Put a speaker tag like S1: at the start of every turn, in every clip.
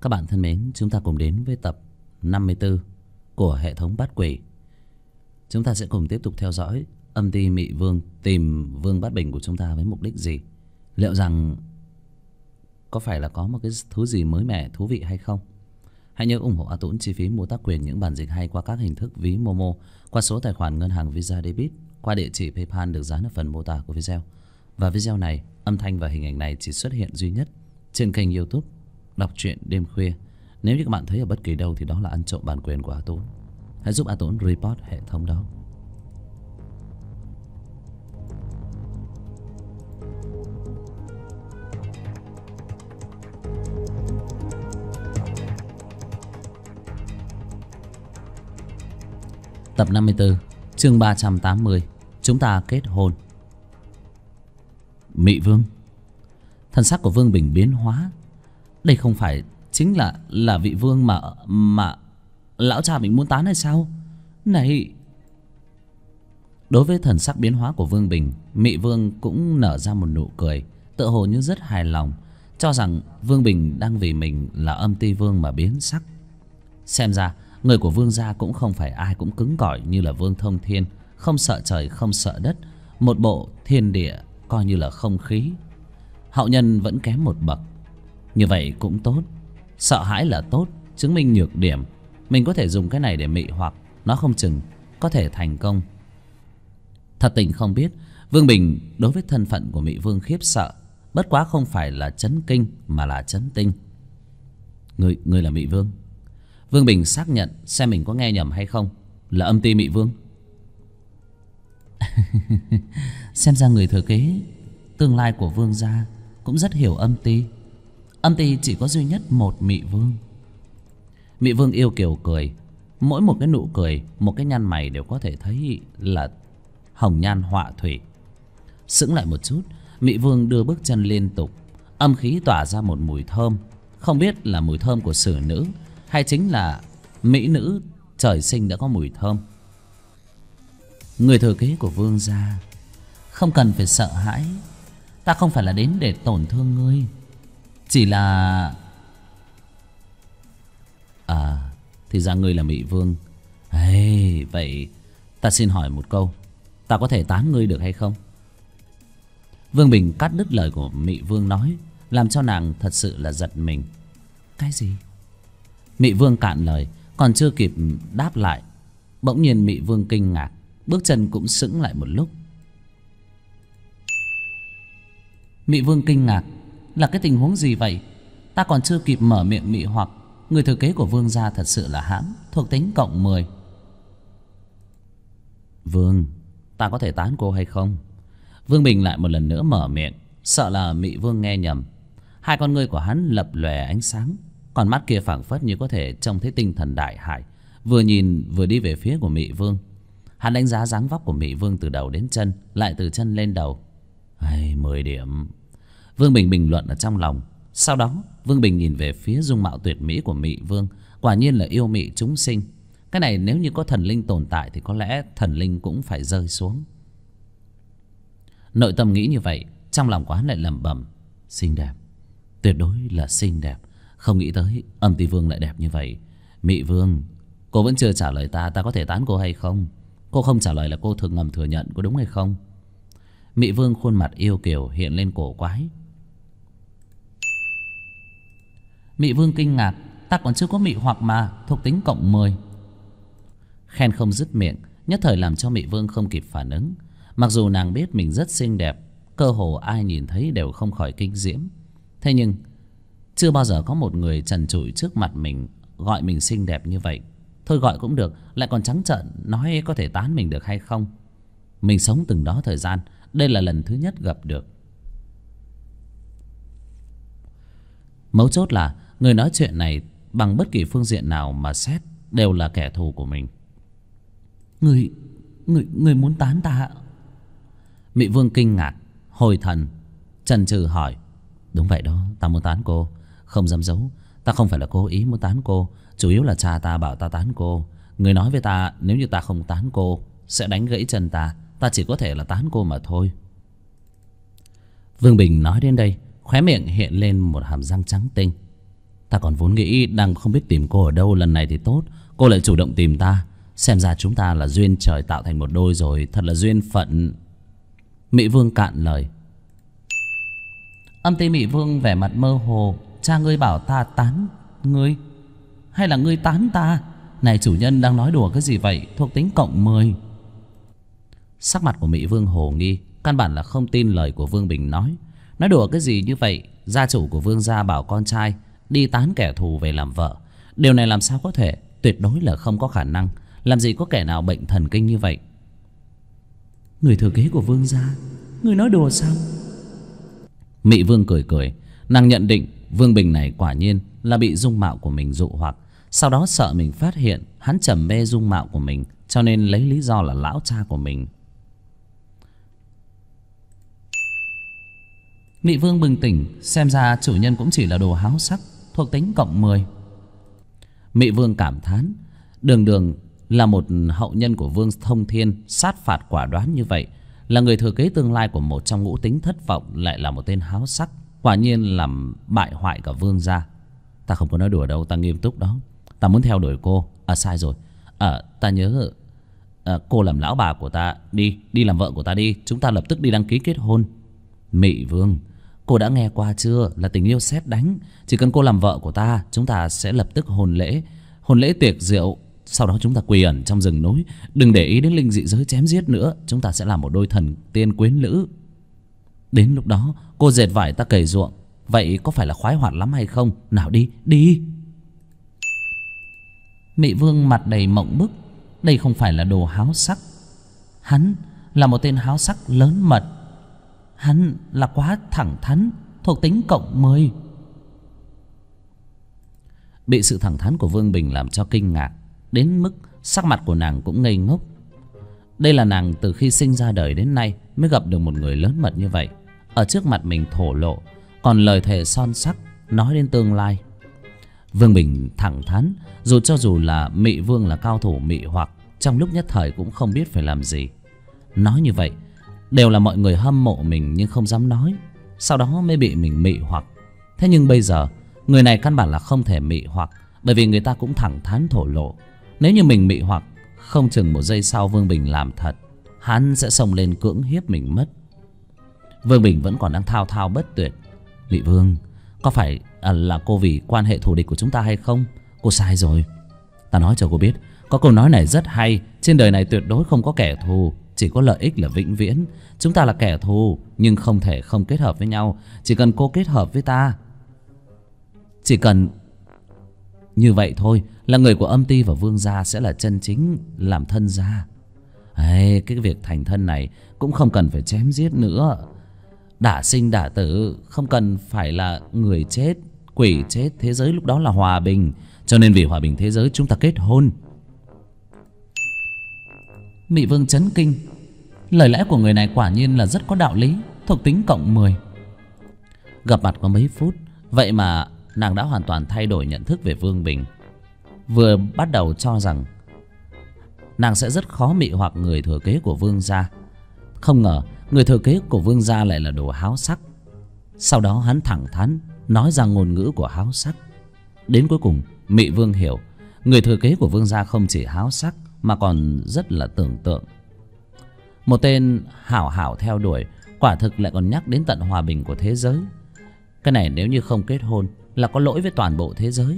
S1: Các bạn thân mến, chúng ta cùng đến với tập 54 của hệ thống Bát Quỷ. Chúng ta sẽ cùng tiếp tục theo dõi âm ty Mị Vương tìm Vương Bát Bình của chúng ta với mục đích gì. Liệu rằng có phải là có một cái thứ gì mới mẻ thú vị hay không? Hãy nhớ ủng hộ A Tũng chi phí mua tác quyền những bản dịch hay qua các hình thức ví Momo, qua số tài khoản ngân hàng Visa Debit, qua địa chỉ PayPal được dán ở phần mô tả của video. Và video này, âm thanh và hình ảnh này chỉ xuất hiện duy nhất trên kênh YouTube Đọc Truyện Đêm Khuya. Nếu như các bạn thấy ở bất kỳ đâu thì đó là ăn trộm bản quyền của A Tũng. Hãy giúp A Tũng report hệ thống đó. Tập 54, chương 380. Chúng ta kết hôn. Mị Vương. Thân sắc của Vương Bình biến hóa. Đây không phải chính là vị vương mà lão cha mình muốn tán hay sao? Này! Đối với thần sắc biến hóa của Vương Bình, Mị Vương cũng nở ra một nụ cười, tựa hồ như rất hài lòng, cho rằng Vương Bình đang vì mình là âm ty vương mà biến sắc. Xem ra người của Vương gia cũng không phải ai cũng cứng cỏi như là Vương Thông Thiên, không sợ trời không sợ đất, một bộ thiên địa coi như là không khí. Hậu nhân vẫn kém một bậc. Như vậy cũng tốt. Sợ hãi là tốt, chứng minh nhược điểm. Mình có thể dùng cái này để mị hoặc, nó không chừng có thể thành công. Thật tình không biết Vương Bình đối với thân phận của Mị Vương khiếp sợ, bất quá không phải là chấn kinh mà là chấn tinh. Người là Mị Vương? Vương Bình xác nhận xem mình có nghe nhầm hay không. Là âm ty Mị Vương. Xem ra người thừa kế tương lai của Vương gia cũng rất hiểu âm ty. Âm ty chỉ có duy nhất một Mị Vương. Mị Vương yêu kiều cười. Mỗi một cái nụ cười, một cái nhăn mày đều có thể thấy là hồng nhan họa thủy. Sững lại một chút, Mị Vương đưa bước chân liên tục. Âm khí tỏa ra một mùi thơm, không biết là mùi thơm của xử nữ hay chính là mỹ nữ trời sinh đã có mùi thơm. Người thừa kế của Vương gia, không cần phải sợ hãi. Ta không phải là đến để tổn thương ngươi, chỉ là... À, thì ra ngươi là Mị Vương. Hey, vậy ta xin hỏi một câu, ta có thể tán ngươi được hay không? Vương Bình cắt đứt lời của Mị Vương nói, làm cho nàng thật sự là giật mình. Cái gì? Mị Vương cạn lời, còn chưa kịp đáp lại, bỗng nhiên Mị Vương kinh ngạc, bước chân cũng sững lại một lúc. Mị Vương kinh ngạc, là cái tình huống gì vậy? Ta còn chưa kịp mở miệng mị hoặc, người thừa kế của Vương gia thật sự là hãm, thuộc tính cộng 10. Vương, ta có thể tán cô hay không? Vương Bình lại một lần nữa mở miệng, sợ là Mị Vương nghe nhầm. Hai con ngươi của hắn lập lòe ánh sáng, còn mắt kia phảng phất như có thể trông thấy tinh thần đại hải, vừa nhìn vừa đi về phía của Mị Vương. Hắn đánh giá dáng vóc của Mị Vương từ đầu đến chân, lại từ chân lên đầu. 10 điểm. Vương Bình bình luận ở trong lòng. Sau đó Vương Bình nhìn về phía dung mạo tuyệt mỹ của Mị Vương. Quả nhiên là yêu mị chúng sinh. Cái này nếu như có thần linh tồn tại thì có lẽ thần linh cũng phải rơi xuống. Nội tâm nghĩ như vậy, trong lòng của hắn lại lẩm bẩm, xinh đẹp, tuyệt đối là xinh đẹp. Không nghĩ tới âm ty vương lại đẹp như vậy. Mị Vương, cô vẫn chưa trả lời ta, ta có thể tán cô hay không? Cô không trả lời là cô thường ngầm thừa nhận, có đúng hay không? Mị Vương khuôn mặt yêu kiều hiện lên cổ quái. Mị Vương kinh ngạc, ta còn chưa có mị hoặc mà, thuộc tính cộng 10. Khen không dứt miệng, nhất thời làm cho Mị Vương không kịp phản ứng. Mặc dù nàng biết mình rất xinh đẹp, cơ hồ ai nhìn thấy đều không khỏi kinh diễm. Thế nhưng chưa bao giờ có một người trần trụi trước mặt mình gọi mình xinh đẹp như vậy. Thôi gọi cũng được, lại còn trắng trợn nói có thể tán mình được hay không. Mình sống từng đó thời gian, đây là lần thứ nhất gặp được. Mấu chốt là người nói chuyện này bằng bất kỳ phương diện nào mà xét đều là kẻ thù của mình. Người muốn tán ta? Mị Vương kinh ngạc, hồi thần, chần chừ hỏi. Đúng vậy đó, ta muốn tán cô, không dám giấu. Ta không phải là cố ý muốn tán cô, chủ yếu là cha ta bảo ta tán cô. Người nói với ta nếu như ta không tán cô sẽ đánh gãy chân ta, ta chỉ có thể là tán cô mà thôi. Vương Bình nói đến đây, khóe miệng hiện lên một hàm răng trắng tinh. Ta còn vốn nghĩ đang không biết tìm cô ở đâu, lần này thì tốt, cô lại chủ động tìm ta. Xem ra chúng ta là duyên trời tạo thành một đôi rồi, thật là duyên phận. Mị Vương cạn lời. Âm Ti Mị Vương vẻ mặt mơ hồ. Cha ngươi bảo ta tán ngươi, hay là ngươi tán ta? Này chủ nhân đang nói đùa cái gì vậy? Thuộc tính cộng 10. Sắc mặt của Mị Vương hồ nghi, căn bản là không tin lời của Vương Bình nói. Nói đùa cái gì như vậy? Gia chủ của Vương gia bảo con trai đi tán kẻ thù về làm vợ. Điều này làm sao có thể? Tuyệt đối là không có khả năng. Làm gì có kẻ nào bệnh thần kinh như vậy? Người thừa kế của Vương gia? Người nói đùa sao? Mị Vương cười cười. Nàng nhận định Vương Bình này quả nhiên là bị dung mạo của mình dụ hoặc. Sau đó sợ mình phát hiện hắn trầm mê dung mạo của mình, cho nên lấy lý do là lão cha của mình. Mị Vương bừng tỉnh. Xem ra chủ nhân cũng chỉ là đồ háo sắc. Thuộc tính cộng 10. Mị Vương cảm thán. Đường Đường là một hậu nhân của Vương Thông Thiên, sát phạt quả đoán như vậy, là người thừa kế tương lai của một trong ngũ tính thất vọng, lại là một tên háo sắc, quả nhiên làm bại hoại cả Vương gia. Ta không có nói đùa đâu, ta nghiêm túc đó. Ta muốn theo đuổi cô. À sai rồi, ta nhớ cô làm lão bà của ta. Đi làm vợ của ta đi. Chúng ta lập tức đi đăng ký kết hôn. Mị Vương, cô đã nghe qua chưa? Là tình yêu sét đánh. Chỉ cần cô làm vợ của ta, chúng ta sẽ lập tức hôn lễ tiệc rượu. Sau đó chúng ta quy ẩn trong rừng núi, đừng để ý đến linh dị giới chém giết nữa. Chúng ta sẽ là một đôi thần tiên quyến lữ. Đến lúc đó cô dệt vải, ta cày ruộng. Vậy có phải là khoái hoạt lắm hay không? Nào đi. Mị Vương mặt đầy mộng bức. Đây không phải là đồ háo sắc. Hắn là một tên háo sắc lớn mật. Hắn là quá thẳng thắn. Thuộc tính cộng 10. Bị sự thẳng thắn của Vương Bình làm cho kinh ngạc, đến mức sắc mặt của nàng cũng ngây ngốc. Đây là nàng từ khi sinh ra đời đến nay mới gặp được một người lớn mật như vậy. Ở trước mặt mình thổ lộ, còn lời thề son sắc nói đến tương lai. Vương Bình thẳng thắn, dù là Mị Vương là cao thủ mị hoặc, trong lúc nhất thời cũng không biết phải làm gì. Nói như vậy đều là mọi người hâm mộ mình nhưng không dám nói, sau đó mới bị mình mị hoặc. Thế nhưng bây giờ người này căn bản là không thể mị hoặc, bởi vì người ta cũng thẳng thắn thổ lộ. Nếu như mình mị hoặc, không chừng một giây sau Vương Bình làm thật, hắn sẽ xông lên cưỡng hiếp mình mất. Vương Bình vẫn còn đang thao thao bất tuyệt. Mị Vương, có phải là cô vì quan hệ thù địch của chúng ta hay không? Cô sai rồi. Ta nói cho cô biết, có câu nói này rất hay. Trên đời này tuyệt đối không có kẻ thù, chỉ có lợi ích là vĩnh viễn. Chúng ta là kẻ thù nhưng không thể không kết hợp với nhau. Chỉ cần cô kết hợp với ta, chỉ cần như vậy thôi, là người của Âm Ti và Vương gia sẽ là chân chính làm thân gia. Cái việc thành thân này cũng không cần phải chém giết nữa, đả sinh đả tử, không cần phải là người chết quỷ chết. Thế giới lúc đó là hòa bình, cho nên vì hòa bình thế giới chúng ta kết hôn. Mị Vương chấn kinh. Lời lẽ của người này quả nhiên là rất có đạo lý. Thuộc tính cộng 10. Gặp mặt có mấy phút, vậy mà nàng đã hoàn toàn thay đổi nhận thức về Vương Bình. Vừa bắt đầu cho rằng nàng sẽ rất khó mị hoặc người thừa kế của Vương gia, không ngờ người thừa kế của Vương gia lại là đồ háo sắc. Sau đó hắn thẳng thắn nói ra ngôn ngữ của háo sắc. Đến cuối cùng Mị Vương hiểu, người thừa kế của Vương gia không chỉ háo sắc mà còn rất là tưởng tượng. Một tên hảo hảo theo đuổi, quả thực lại còn nhắc đến tận hòa bình của thế giới. Cái này nếu như không kết hôn là có lỗi với toàn bộ thế giới.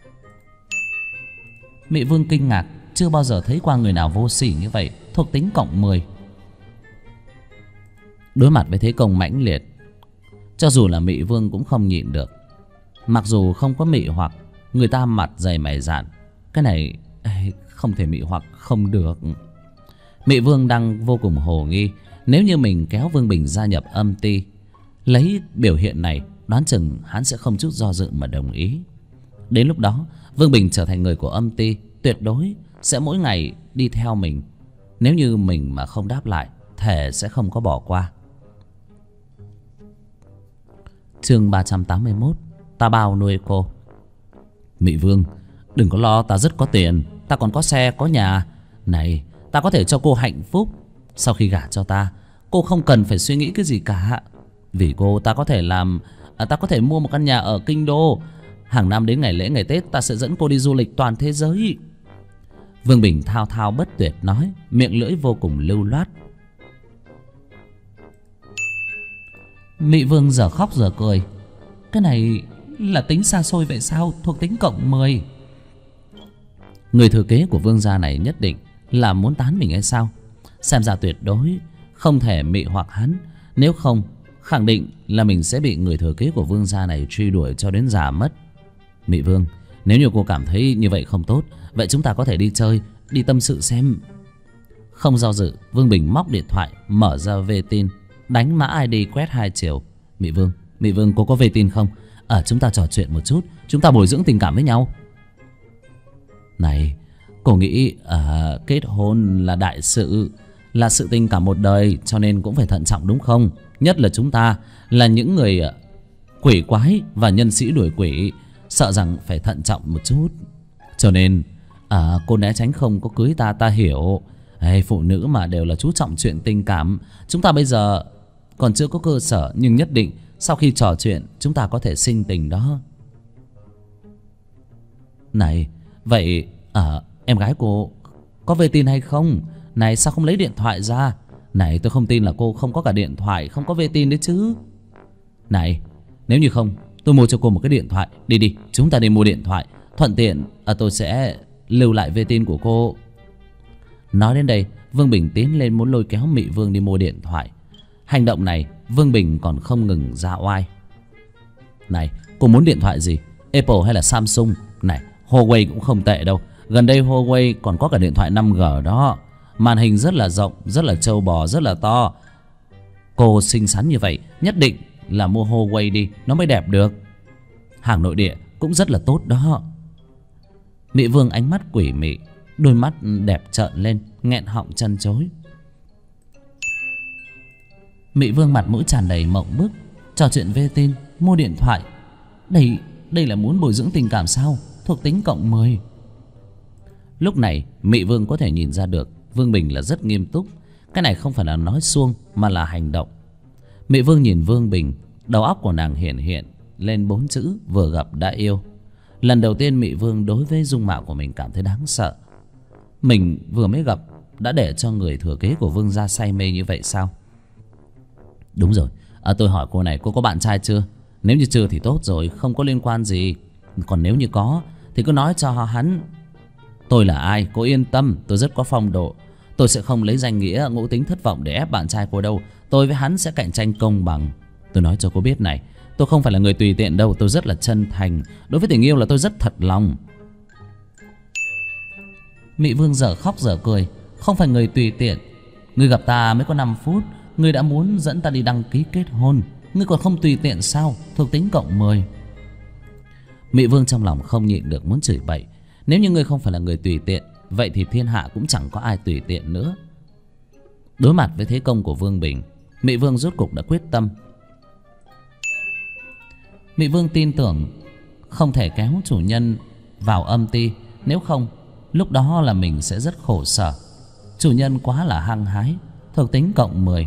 S1: Mị Vương kinh ngạc, chưa bao giờ thấy qua người nào vô sỉ như vậy. Thuộc tính cộng 10. Đối mặt với thế công mãnh liệt, cho dù là Mị Vương cũng không nhịn được. Mặc dù không có mị hoặc, người ta mặt dày mày dạn, cái này không thể mị hoặc không được. Mị Vương đang vô cùng hồ nghi. Nếu như mình kéo Vương Bình gia nhập Âm Ti, lấy biểu hiện này, đoán chừng hắn sẽ không chút do dự mà đồng ý. Đến lúc đó Vương Bình trở thành người của Âm Ti, tuyệt đối sẽ mỗi ngày đi theo mình. Nếu như mình mà không đáp lại, thề sẽ không có bỏ qua. Chương 381. Ta bao nuôi cô. Mị Vương, đừng có lo, ta rất có tiền, ta còn có xe có nhà. Này, ta có thể cho cô hạnh phúc. Sau khi gả cho ta, cô không cần phải suy nghĩ cái gì cả. Vì cô ta có thể mua một căn nhà ở kinh đô, Hàng năm đến ngày lễ ngày Tết ta sẽ dẫn cô đi du lịch toàn thế giới. Vương Bình thao thao bất tuyệt nói, miệng lưỡi vô cùng lưu loát. Mị Vương giờ khóc giờ cười. Cái này là tính xa xôi vậy sao? Thuộc tính cộng 10. Người thừa kế của Vương gia này nhất định là muốn tán mình hay sao? Xem ra tuyệt đối không thể mị hoặc hắn. Nếu không, khẳng định là mình sẽ bị người thừa kế của Vương gia này truy đuổi cho đến già mất. Mị Vương, nếu như cô cảm thấy như vậy không tốt, vậy chúng ta có thể đi chơi, đi tâm sự xem. Không do dự, Vương Bình móc điện thoại, mở ra về tin, đánh mã ID quét 2 chiều. Mị Vương, cô có về tin không? Chúng ta trò chuyện một chút, chúng ta bồi dưỡng tình cảm với nhau. Này, cô nghĩ kết hôn là đại sự, là sự tình cả một đời, cho nên cũng phải thận trọng đúng không? Nhất là chúng ta là những người quỷ quái và nhân sĩ đuổi quỷ, sợ rằng phải thận trọng một chút. Cho nên cô né tránh không có cưới ta hiểu. Phụ nữ mà đều là chú trọng chuyện tình cảm. Chúng ta bây giờ còn chưa có cơ sở, nhưng nhất định sau khi trò chuyện chúng ta có thể sinh tình đó. Này, vậy em gái cô có về tin hay không? Này, sao không lấy điện thoại ra? Này, tôi không tin là cô không có cả điện thoại, không có về tin đấy chứ. Này, nếu như không, tôi mua cho cô một cái điện thoại. Đi, chúng ta đi mua điện thoại. Thuận tiện tôi sẽ lưu lại về tin của cô. Nói đến đây, Vương Bình tiến lên muốn lôi kéo Mị Vương đi mua điện thoại. Hành động này Vương Bình còn không ngừng ra oai. Này, cô muốn điện thoại gì? Apple hay là Samsung? Này, Huawei cũng không tệ đâu. Gần đây Huawei còn có cả điện thoại 5G đó. Màn hình rất là rộng, rất là trâu bò, rất là to. Cô xinh xắn như vậy, nhất định là mua Huawei đi, nó mới đẹp được. Hàng nội địa cũng rất là tốt đó. Mị Vương ánh mắt quỷ mị, đôi mắt đẹp trợn lên, nghẹn họng chân chối. Mị Vương mặt mũi tràn đầy mộng bức, trò chuyện về tin, mua điện thoại. Đây là muốn bồi dưỡng tình cảm sao? Thuộc tính cộng 10. Lúc này Mị Vương có thể nhìn ra được Vương Bình là rất nghiêm túc. Cái này không phải là nói suông mà là hành động. Mị Vương nhìn Vương Bình, đầu óc của nàng hiện lên 4 chữ vừa gặp đã yêu. Lần đầu tiên Mị Vương đối với dung mạo của mình cảm thấy đáng sợ. Mình vừa mới gặp đã để cho người thừa kế của Vương gia say mê như vậy sao? Đúng rồi, tôi hỏi cô này, cô có bạn trai chưa? Nếu như chưa thì tốt rồi, không có liên quan gì. Còn nếu như có thì cứ nói cho hắn tôi là ai. Cô yên tâm, tôi rất có phong độ. Tôi sẽ không lấy danh nghĩa ngũ tính thất vọng để ép bạn trai cô đâu. Tôi với hắn sẽ cạnh tranh công bằng. Tôi nói cho cô biết này, tôi không phải là người tùy tiện đâu. Tôi rất là chân thành. Đối với tình yêu là tôi rất thật lòng. Mị Vương dở khóc dở cười. Không phải người tùy tiện. Ngươi gặp ta mới có 5 phút, ngươi đã muốn dẫn ta đi đăng ký kết hôn. Ngươi còn không tùy tiện sao? Thuộc tính cộng 10. Mị Vương trong lòng không nhịn được muốn chửi bậy. Nếu như ngươi không phải là người tùy tiện, vậy thì thiên hạ cũng chẳng có ai tùy tiện nữa. Đối mặt với thế công của Vương Bình, Mị Vương rốt cục đã quyết tâm. Mị Vương tin tưởng không thể kéo chủ nhân vào âm ti, nếu không lúc đó là mình sẽ rất khổ sở. Chủ nhân quá là hăng hái, thuộc tính cộng 10.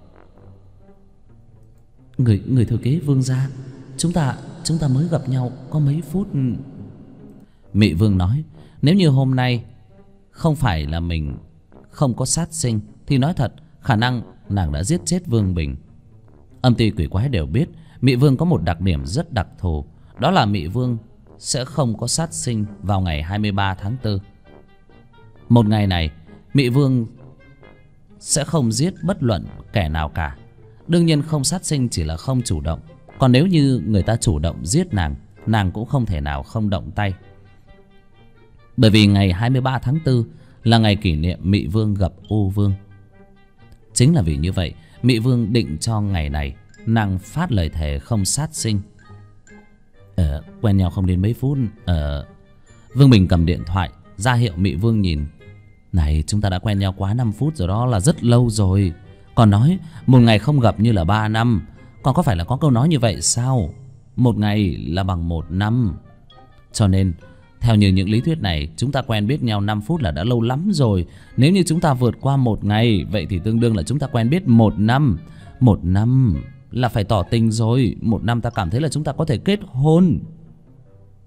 S1: Người thừa kế Vương gia, chúng ta mới gặp nhau có mấy phút. Mị Vương nói, nếu như hôm nay không phải là mình không có sát sinh thì nói thật khả năng nàng đã giết chết Vương Bình. Âm ty quỷ quái đều biết Mị Vương có một đặc điểm rất đặc thù, đó là Mị Vương sẽ không có sát sinh vào ngày 23 tháng 4. Một ngày này Mị Vương sẽ không giết bất luận kẻ nào cả. Đương nhiên không sát sinh chỉ là không chủ động. Còn nếu như người ta chủ động giết nàng cũng không thể nào không động tay. Bởi vì ngày 23 tháng 4 là ngày kỷ niệm Mị Vương gặp U Vương. Chính là vì như vậy Mị Vương định cho ngày này nàng phát lời thề không sát sinh. Quen nhau không đến mấy phút. Vương Bình cầm điện thoại ra hiệu Mị Vương nhìn. Này, chúng ta đã quen nhau quá 5 phút rồi đó, là rất lâu rồi. Còn nói một ngày không gặp như là 3 năm. Còn có phải là có câu nói như vậy sao? Một ngày là bằng 1 năm. Cho nên theo như những lý thuyết này, chúng ta quen biết nhau 5 phút là đã lâu lắm rồi. Nếu như chúng ta vượt qua 1 ngày, vậy thì tương đương là chúng ta quen biết 1 năm. 1 năm là phải tỏ tình rồi. 1 năm ta cảm thấy là chúng ta có thể kết hôn.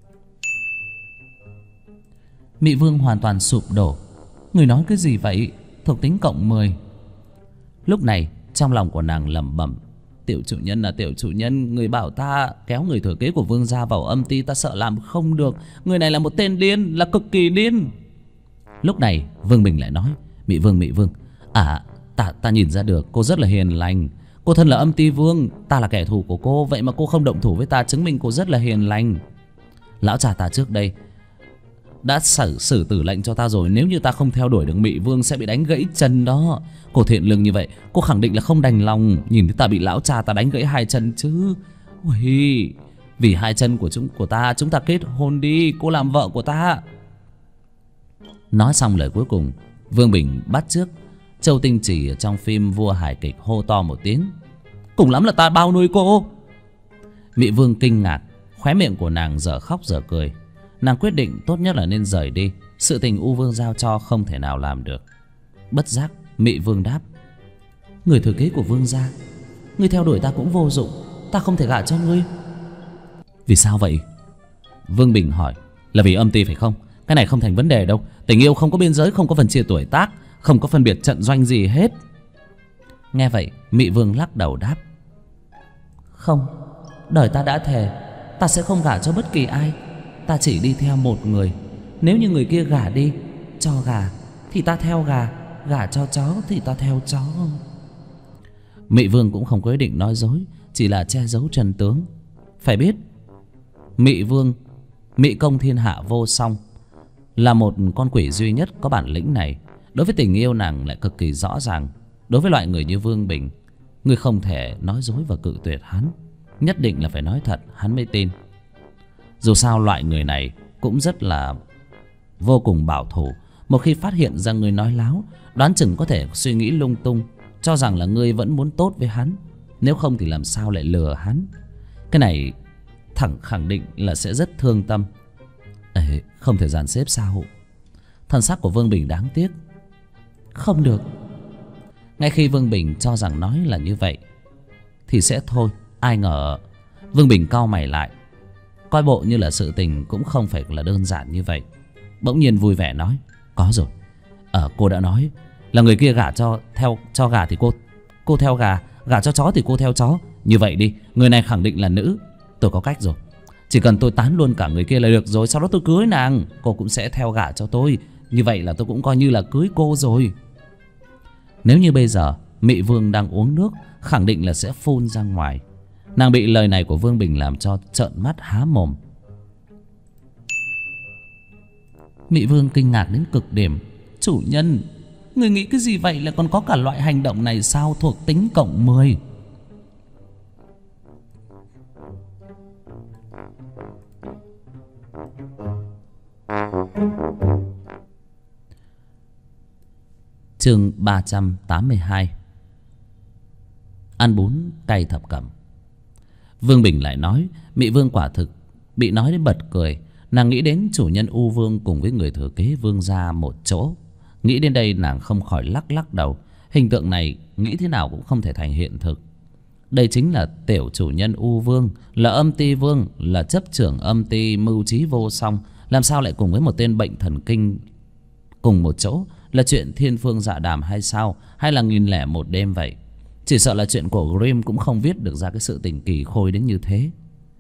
S1: Mị Vương hoàn toàn sụp đổ. Người nói cái gì vậy? Thuộc tính cộng 10. Lúc này trong lòng của nàng lẩm bẩm: tiểu chủ nhân là tiểu chủ nhân, người bảo ta kéo người thừa kế của Vương gia vào âm ti, ta sợ làm không được. Người này là một tên điên, là cực kỳ điên. Lúc này Vương Bình lại nói: Mị Vương, ta nhìn ra được cô rất là hiền lành. Cô thân là âm ti vương, ta là kẻ thù của cô, vậy mà cô không động thủ với ta, chứng minh cô rất là hiền lành. Lão cha ta trước đây đã xử tử lệnh cho ta rồi, nếu như ta không theo đuổi được Mị Vương sẽ bị đánh gãy chân đó. Cô thiện lương như vậy, cô khẳng định là không đành lòng nhìn thấy ta bị lão cha ta đánh gãy 2 chân chứ. Ui, vì 2 chân của ta, chúng ta kết hôn đi, cô làm vợ của ta. Nói xong lời cuối cùng, Vương Bình bắt chước Châu Tinh Trì ở trong phim Vua hài kịch hô to một tiếng: cùng lắm là ta bao nuôi cô. Mị Vương kinh ngạc, khóe miệng của nàng dở khóc dở cười. Nàng quyết định tốt nhất là nên rời đi, sự tình U Vương giao cho không thể nào làm được. Bất giác Mị Vương đáp: người thừa kế của Vương gia, ngươi theo đuổi ta cũng vô dụng, ta không thể gả cho ngươi. Vì sao vậy? Vương Bình hỏi. Là vì âm ti phải không? Cái này không thành vấn đề đâu. Tình yêu không có biên giới, không có phân chia tuổi tác, không có phân biệt trận doanh gì hết. Nghe vậy Mị Vương lắc đầu đáp: không, đời ta đã thề, ta sẽ không gả cho bất kỳ ai. Ta chỉ đi theo một người. Nếu như người kia gả đi, cho gà thì ta theo gà, gả cho chó thì ta theo chó. Mị Vương cũng không có ý định nói dối, chỉ là che giấu chân tướng. Phải biết Mị Vương, Mị công thiên hạ vô song, là một con quỷ duy nhất có bản lĩnh này. Đối với tình yêu nàng lại cực kỳ rõ ràng. Đối với loại người như Vương Bình, ngươi không thể nói dối và cự tuyệt hắn, nhất định là phải nói thật hắn mới tin. Dù sao loại người này cũng rất là vô cùng bảo thủ. Một khi phát hiện ra ngươi nói láo, đoán chừng có thể suy nghĩ lung tung, cho rằng là ngươi vẫn muốn tốt với hắn. Nếu không thì làm sao lại lừa hắn. Cái này thẳng khẳng định là sẽ rất thương tâm. Ê, không thể dàn xếp sao? Thân sắc của Vương Bình đáng tiếc. Không được. Ngay khi Vương Bình cho rằng nói là như vậy thì sẽ thôi, ai ngờ Vương Bình cau mày lại, coi bộ như là sự tình cũng không phải là đơn giản như vậy. Bỗng nhiên vui vẻ nói: có rồi, cô đã nói là người kia gả cho gà thì cô theo gà, gả cho chó thì cô theo chó. Như vậy đi, người này khẳng định là nữ. Tôi có cách rồi, chỉ cần tôi tán luôn cả người kia là được rồi. Sau đó tôi cưới nàng, cô cũng sẽ theo gả cho tôi. Như vậy là tôi cũng coi như là cưới cô rồi. Nếu như bây giờ Mị Vương đang uống nước, khẳng định là sẽ phun ra ngoài. Nàng bị lời này của Vương Bình làm cho trợn mắt há mồm. Mị Vương kinh ngạc đến cực điểm. Chủ nhân, người nghĩ cái gì vậy? Là còn có cả loại hành động này sao? Thuộc tính cộng 10. Chương 382. Ăn bún cay thập cẩm. Vương Bình lại nói: Mị Vương quả thực bị nói đến bật cười. Nàng nghĩ đến chủ nhân U Vương cùng với người thừa kế Vương gia một chỗ. Nghĩ đến đây nàng không khỏi lắc lắc đầu. Hình tượng này nghĩ thế nào cũng không thể thành hiện thực. Đây chính là tiểu chủ nhân U Vương, là âm ti vương, là chấp trưởng âm ti mưu trí vô song. Làm sao lại cùng với một tên bệnh thần kinh cùng một chỗ? Là chuyện thiên phương dạ đàm hay sao? Hay là 1001 đêm vậy? Chỉ sợ là chuyện của Grimm cũng không viết được ra cái sự tình kỳ khôi đến như thế.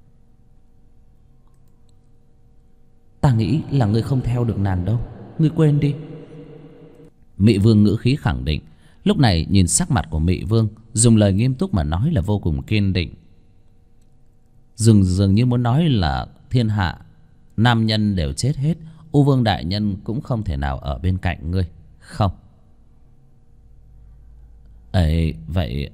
S1: Ta nghĩ là ngươi không theo được nàng đâu, ngươi quên đi. Mị Vương ngữ khí khẳng định. Lúc này nhìn sắc mặt của Mị Vương, dùng lời nghiêm túc mà nói là vô cùng kiên định. Dường như muốn nói là thiên hạ nam nhân đều chết hết, U Vương đại nhân cũng không thể nào ở bên cạnh ngươi. Không. Ấy vậy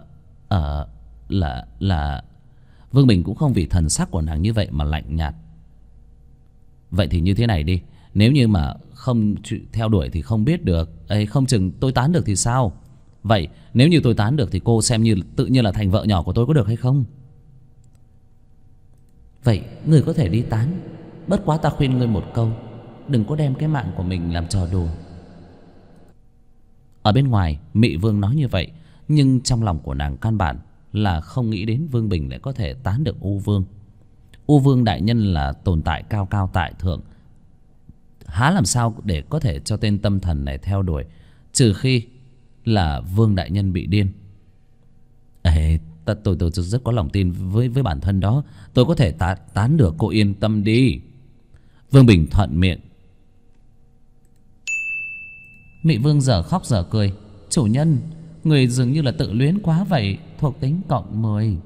S1: là Vương Bình cũng không vì thần sắc của nàng như vậy mà lạnh nhạt. Vậy thì như thế này đi, nếu như mà không theo đuổi thì không biết được. Ấy, không chừng tôi tán được thì sao? Vậy nếu như tôi tán được thì cô xem như tự nhiên là thành vợ nhỏ của tôi, có được hay không? Vậy người có thể đi tán, bất quá ta khuyên ngươi một câu, đừng có đem cái mạng của mình làm trò đùa. Ở bên ngoài Mị Vương nói như vậy, nhưng trong lòng của nàng căn bản là không nghĩ đến Vương Bình lại có thể tán được U Vương. U Vương đại nhân là tồn tại cao cao tại thượng, há làm sao để có thể cho tên tâm thần này theo đuổi, trừ khi là Vương đại nhân bị điên. Ê, tôi rất có lòng tin với bản thân đó. Tôi có thể tán được, cô yên tâm đi. Vương Bình thuận miệng. Mị Vương giờ khóc giờ cười. Chủ nhân, người dường như là tự luyến quá vậy. Thuộc tính cộng 10.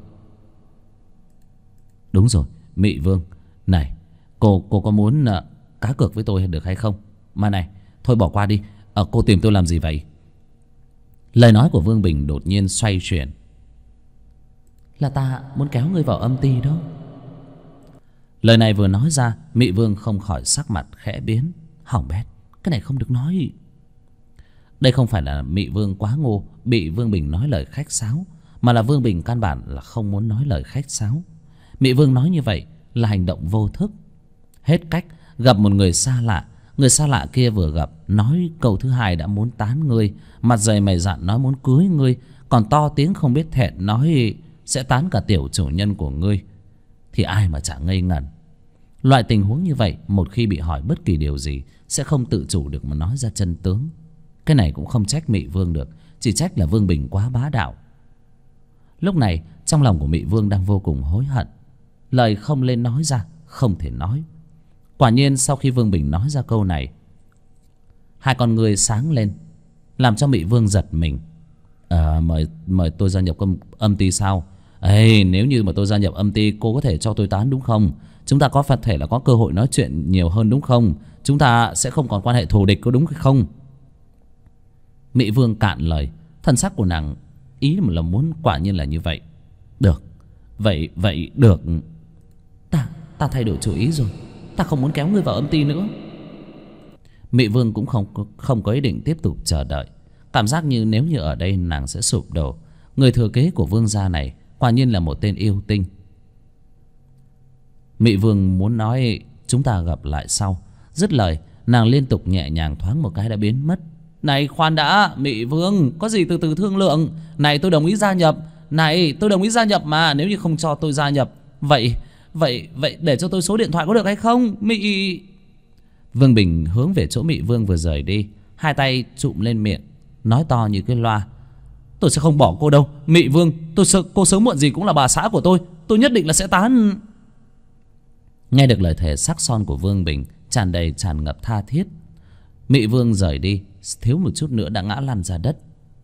S1: Đúng rồi, Mị Vương. Này, cô có muốn cá cược với tôi được hay không? Mà này, thôi bỏ qua đi. Cô tìm tôi làm gì vậy? Lời nói của Vương Bình đột nhiên xoay chuyển. Là ta muốn kéo ngươi vào âm ty đó. Lời này vừa nói ra, Mị Vương không khỏi sắc mặt khẽ biến. Hỏng bét, cái này không được nói. Đây không phải là Mị Vương quá ngô bị Vương Bình nói lời khách sáo, mà là Vương Bình căn bản là không muốn nói lời khách sáo. Mị Vương nói như vậy là hành động vô thức. Hết cách, gặp một người xa lạ. Người xa lạ kia vừa gặp, nói câu thứ hai đã muốn tán ngươi, mặt dày mày dạn nói muốn cưới ngươi, còn to tiếng không biết thẹn nói sẽ tán cả tiểu chủ nhân của ngươi, thì ai mà chả ngây ngẩn. Loại tình huống như vậy, một khi bị hỏi bất kỳ điều gì sẽ không tự chủ được mà nói ra chân tướng. Cái này cũng không trách Mị Vương được, chỉ trách là Vương Bình quá bá đạo. Lúc này trong lòng của Mị Vương đang vô cùng hối hận. Lời không lên nói ra, không thể nói. Quả nhiên sau khi Vương Bình nói ra câu này, hai con người sáng lên, làm cho Mị Vương giật mình. Mời tôi gia nhập âm ty sao? Ê, nếu như mà tôi gia nhập âm ty, cô có thể cho tôi tán đúng không? Chúng ta có thể là có cơ hội nói chuyện nhiều hơn đúng không? Chúng ta sẽ không còn quan hệ thù địch, có đúng hay không? Mị Vương cạn lời. Thần sắc của nàng ý là muốn quả nhiên là như vậy. Được, vậy được. Ta thay đổi chủ ý rồi. Ta không muốn kéo ngươi vào âm ty nữa. Mị Vương cũng không có ý định tiếp tục chờ đợi. Cảm giác như nếu như ở đây nàng sẽ sụp đổ. Người thừa kế của Vương gia này quả nhiên là một tên yêu tinh. Mị Vương muốn nói chúng ta gặp lại sau. Dứt lời, nàng liên tục nhẹ nhàng thoáng một cái đã biến mất. Này khoan đã, Mị Vương, có gì từ từ thương lượng. Này tôi đồng ý gia nhập. Này tôi đồng ý gia nhập mà. Nếu như không cho tôi gia nhập, Vậy để cho tôi số điện thoại có được hay không? Mị... Vương Bình hướng về chỗ Mị Vương vừa rời đi, hai tay trụm lên miệng, nói to như cái loa. Tôi sẽ không bỏ cô đâu, Mị Vương. Tôi sợ cô sớm muộn gì cũng là bà xã của tôi nhất định là sẽ tán. Nghe được lời thề sắc son của Vương Bình, tràn ngập tha thiết, Mị Vương rời đi, thiếu một chút nữa đã ngã lăn ra đất.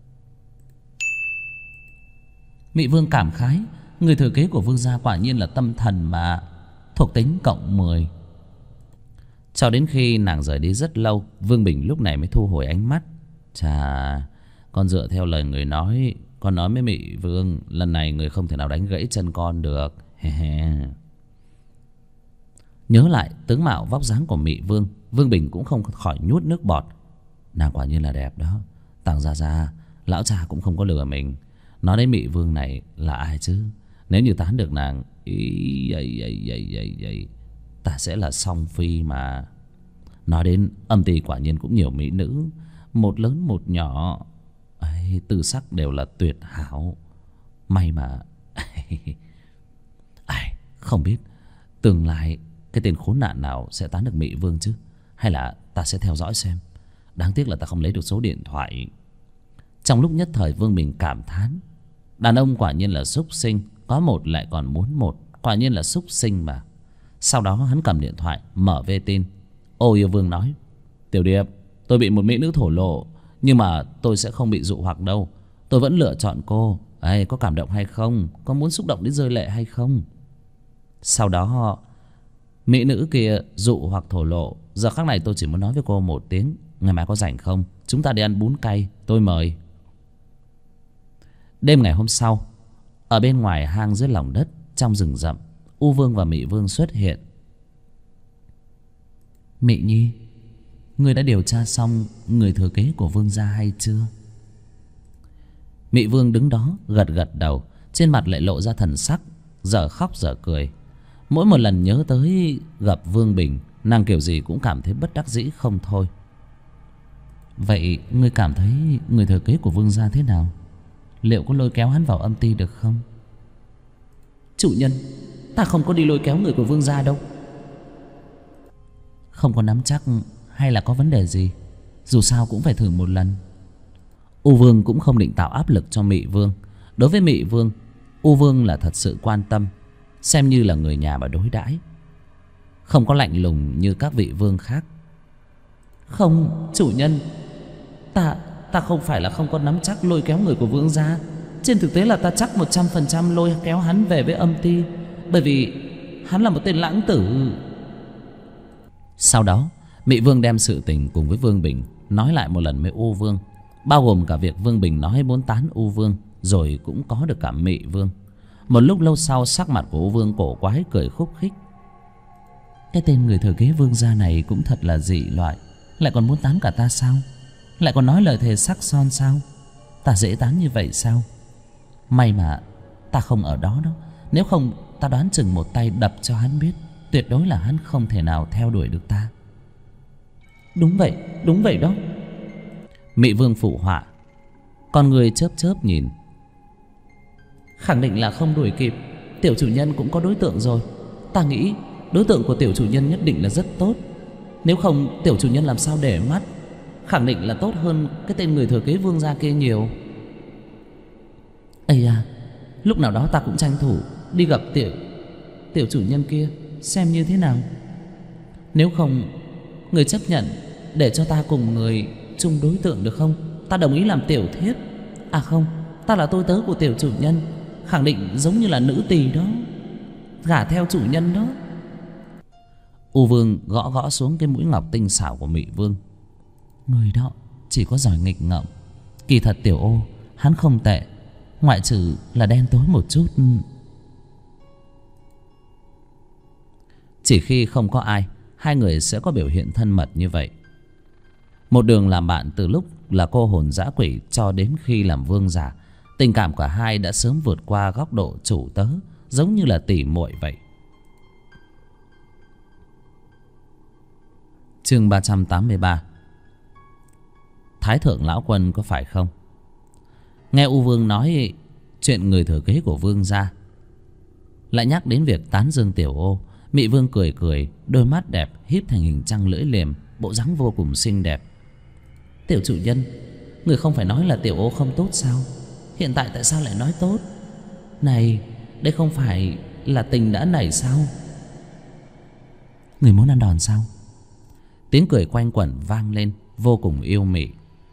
S1: Mị Vương cảm khái, người thừa kế của Vương gia quả nhiên là tâm thần mà. Thuộc tính cộng 10. Cho đến khi nàng rời đi rất lâu, Vương Bình lúc này mới thu hồi ánh mắt. Chà, con dựa theo lời người nói, con nói với Mị Vương, lần này người không thể nào đánh gãy chân con được. Nhớ lại tướng mạo vóc dáng của Mị Vương, Vương Bình cũng không khỏi nuốt nước bọt. Nàng quả nhiên là đẹp đó. Tàng gia, lão cha cũng không có lừa mình. Nói đến Mị Vương này là ai chứ? Nếu như tán được nàng, ta sẽ là song phi mà. Nói đến âm ty quả nhiên cũng nhiều mỹ nữ, một lớn một nhỏ, tư sắc đều là tuyệt hảo. May mà không biết tương lai cái tên khốn nạn nào sẽ tán được Mị Vương chứ. Hay là ta sẽ theo dõi xem. Đáng tiếc là ta không lấy được số điện thoại. Trong lúc nhất thời Vương Bình cảm thán, đàn ông quả nhiên là súc sinh, có một lại còn muốn một, quả nhiên là súc sinh mà. Sau đó hắn cầm điện thoại mở về tin. Ô Yêu Vương nói, Tiểu Điệp, tôi bị một mỹ nữ thổ lộ, nhưng mà tôi sẽ không bị dụ hoặc đâu. Tôi vẫn lựa chọn cô. Có cảm động hay không? Có muốn xúc động đến rơi lệ hay không? Sau đó mỹ nữ kia dụ hoặc thổ lộ. Giờ khắc này tôi chỉ muốn nói với cô một tiếng, ngày mai có rảnh không? Chúng ta đi ăn bún cay, tôi mời. Đêm ngày hôm sau, ở bên ngoài hang dưới lòng đất, trong rừng rậm, U Vương và Mị Vương xuất hiện. Mị Nhi, ngươi đã điều tra xong người thừa kế của Vương gia hay chưa? Mị Vương đứng đó gật gật đầu, trên mặt lại lộ ra thần sắc dở khóc dở cười. Mỗi một lần nhớ tới gặp Vương Bình, nàng kiểu gì cũng cảm thấy bất đắc dĩ không thôi. Vậy ngươi cảm thấy người thừa kế của Vương gia thế nào? Liệu có lôi kéo hắn vào âm ty được không? Chủ nhân, ta không có đi lôi kéo người của Vương gia đâu. Không có nắm chắc hay là có vấn đề gì? Dù sao cũng phải thử một lần. U Vương cũng không định tạo áp lực cho Mị Vương. Đối với Mị Vương, U Vương là thật sự quan tâm, xem như là người nhà mà đối đãi, không có lạnh lùng như các vị vương khác. Không, chủ nhân, ta không phải là không có nắm chắc lôi kéo người của vương gia. Trên thực tế là ta chắc 100% lôi kéo hắn về với âm ti, bởi vì hắn là một tên lãng tử. Sau đó Mị Vương đem sự tình cùng với Vương Bình nói lại một lần với U Vương, bao gồm cả việc Vương Bình nói muốn tán U Vương, rồi cũng có được cả Mị Vương. Một lúc lâu sau, sắc mặt của U Vương cổ quái, cười khúc khích. Cái tên người thừa kế vương gia này cũng thật là dị loại, lại còn muốn tán cả ta sao? Lại còn nói lời thề sắc son sao? Ta dễ tán như vậy sao? May mà ta không ở đó đó, nếu không ta đoán chừng một tay đập cho hắn biết, tuyệt đối là hắn không thể nào theo đuổi được ta. Đúng vậy đó. Mị Vương phụ họa, con người chớp chớp nhìn. Khẳng định là không đuổi kịp, tiểu chủ nhân cũng có đối tượng rồi. Ta nghĩ đối tượng của tiểu chủ nhân nhất định là rất tốt, nếu không tiểu chủ nhân làm sao để mắt. Khẳng định là tốt hơn cái tên người thừa kế vương gia kia nhiều. Ây à, lúc nào đó ta cũng tranh thủ đi gặp tiểu chủ nhân kia xem như thế nào. Nếu không, người chấp nhận để cho ta cùng người chung đối tượng được không? Ta đồng ý làm tiểu thiếp. À không, ta là tôi tớ của tiểu chủ nhân, khẳng định giống như là nữ tỳ đó, gả theo chủ nhân đó. U Vương gõ gõ xuống cái mũi ngọc tinh xảo của Mị Vương. Người đó chỉ có giỏi nghịch ngợm, kỳ thật tiểu ô hắn không tệ, ngoại trừ là đen tối một chút. Chỉ khi không có ai, hai người sẽ có biểu hiện thân mật như vậy. Một đường làm bạn từ lúc là cô hồn dã quỷ cho đến khi làm vương giả, tình cảm cả hai đã sớm vượt qua góc độ chủ tớ, giống như là tỉ muội vậy. Chương 383. Thái thượng lão quân có phải không? Nghe U Vương nói chuyện người thừa kế của vương gia, lại nhắc đến việc tán dương tiểu ô, Mị Vương cười cười, đôi mắt đẹp híp thành hình trăng lưỡi liềm, bộ dáng vô cùng xinh đẹp. Tiểu chủ nhân, người không phải nói là tiểu ô không tốt sao? Hiện tại tại sao lại nói tốt? Này, đây không phải là tình đã nảy sao? Người muốn ăn đòn sao? Tiếng cười quanh quẩn vang lên, vô cùng yêu mị.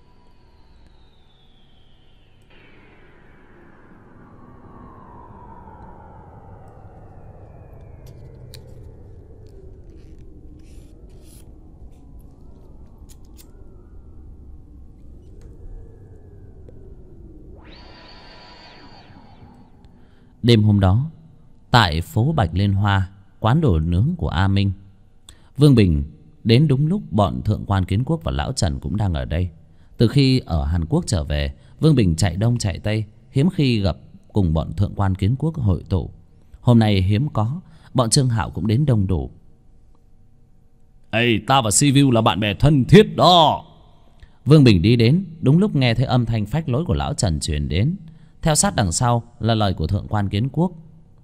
S1: Đêm hôm đó, tại phố Bạch Liên Hoa, quán đồ nướng của A Minh, Vương Bình đến đúng lúc bọn thượng quan Kiến Quốc và Lão Trần cũng đang ở đây. Từ khi ở Hàn Quốc trở về, Vương Bình chạy đông chạy tây, hiếm khi gặp cùng bọn thượng quan Kiến Quốc hội tụ. Hôm nay hiếm có, bọn Trương Hạo cũng đến đông đủ. Ê, ta và Sivu là bạn bè thân thiết đó. Vương Bình đi đến đúng lúc nghe thấy âm thanh phách lối của Lão Trần truyền đến. Theo sát đằng sau là lời của thượng quan Kiến Quốc.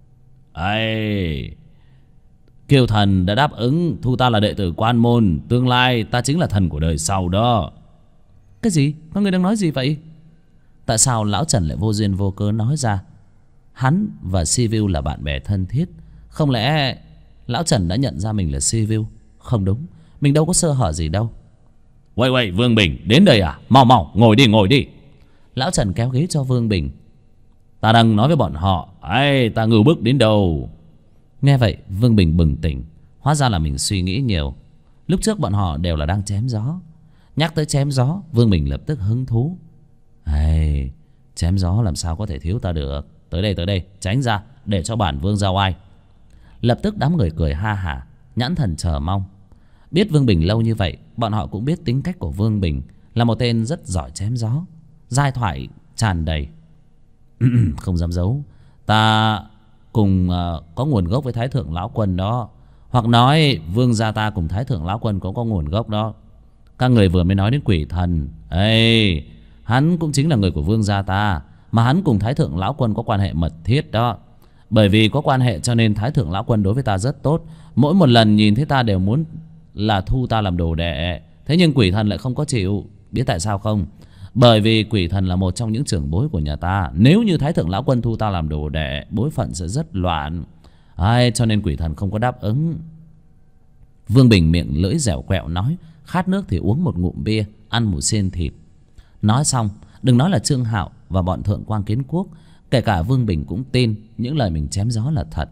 S1: Ê, Kiều thần đã đáp ứng thu ta là đệ tử quan môn, tương lai ta chính là thần của đời sau đó. Cái gì? Có người đang nói gì vậy? Tại sao Lão Trần lại vô duyên vô cớ nói ra hắn và Sivu là bạn bè thân thiết? Không lẽ Lão Trần đã nhận ra mình là Sivu? Không đúng, mình đâu có sơ hở gì đâu. Vậy Vương Bình đến đây à? Mau ngồi đi. Lão Trần kéo ghế cho Vương Bình. Ta đang nói với bọn họ, ấy, ta ngưu bức đến đâu. Nghe vậy Vương Bình bừng tỉnh, hóa ra là mình suy nghĩ nhiều. Lúc trước bọn họ đều là đang chém gió. Nhắc tới chém gió, Vương Bình lập tức hứng thú. Ê, chém gió làm sao có thể thiếu ta được. Tới đây, tránh ra để cho bản vương ra oai. Lập tức đám người cười ha hả, nhãn thần chờ mong. Biết Vương Bình lâu như vậy, bọn họ cũng biết tính cách của Vương Bình là một tên rất giỏi chém gió, giai thoại tràn đầy. Không dám giấu, ta cùng có nguồn gốc với Thái thượng lão quân đó. Hoặc nói vương gia ta cùng Thái thượng lão quân cũng có nguồn gốc đó. Các người vừa mới nói đến quỷ thần. Ê, hắn cũng chính là người của vương gia ta, mà hắn cùng Thái thượng lão quân có quan hệ mật thiết đó. Bởi vì có quan hệ cho nên Thái thượng lão quân đối với ta rất tốt. Mỗi một lần nhìn thấy ta đều muốn là thu ta làm đồ đệ. Thế nhưng quỷ thần lại không có chịu. Biết tại sao không? Bởi vì quỷ thần là một trong những trưởng bối của nhà ta. Nếu như Thái thượng lão quân thu ta làm đồ đệ, bối phận sẽ rất loạn. Cho nên quỷ thần không có đáp ứng. Vương Bình miệng lưỡi dẻo quẹo nói, khát nước thì uống một ngụm bia, ăn một xiên thịt. Nói xong, đừng nói là Trương Hạo và bọn Thượng Quan Kiến Quốc, kể cả Vương Bình cũng tin những lời mình chém gió là thật.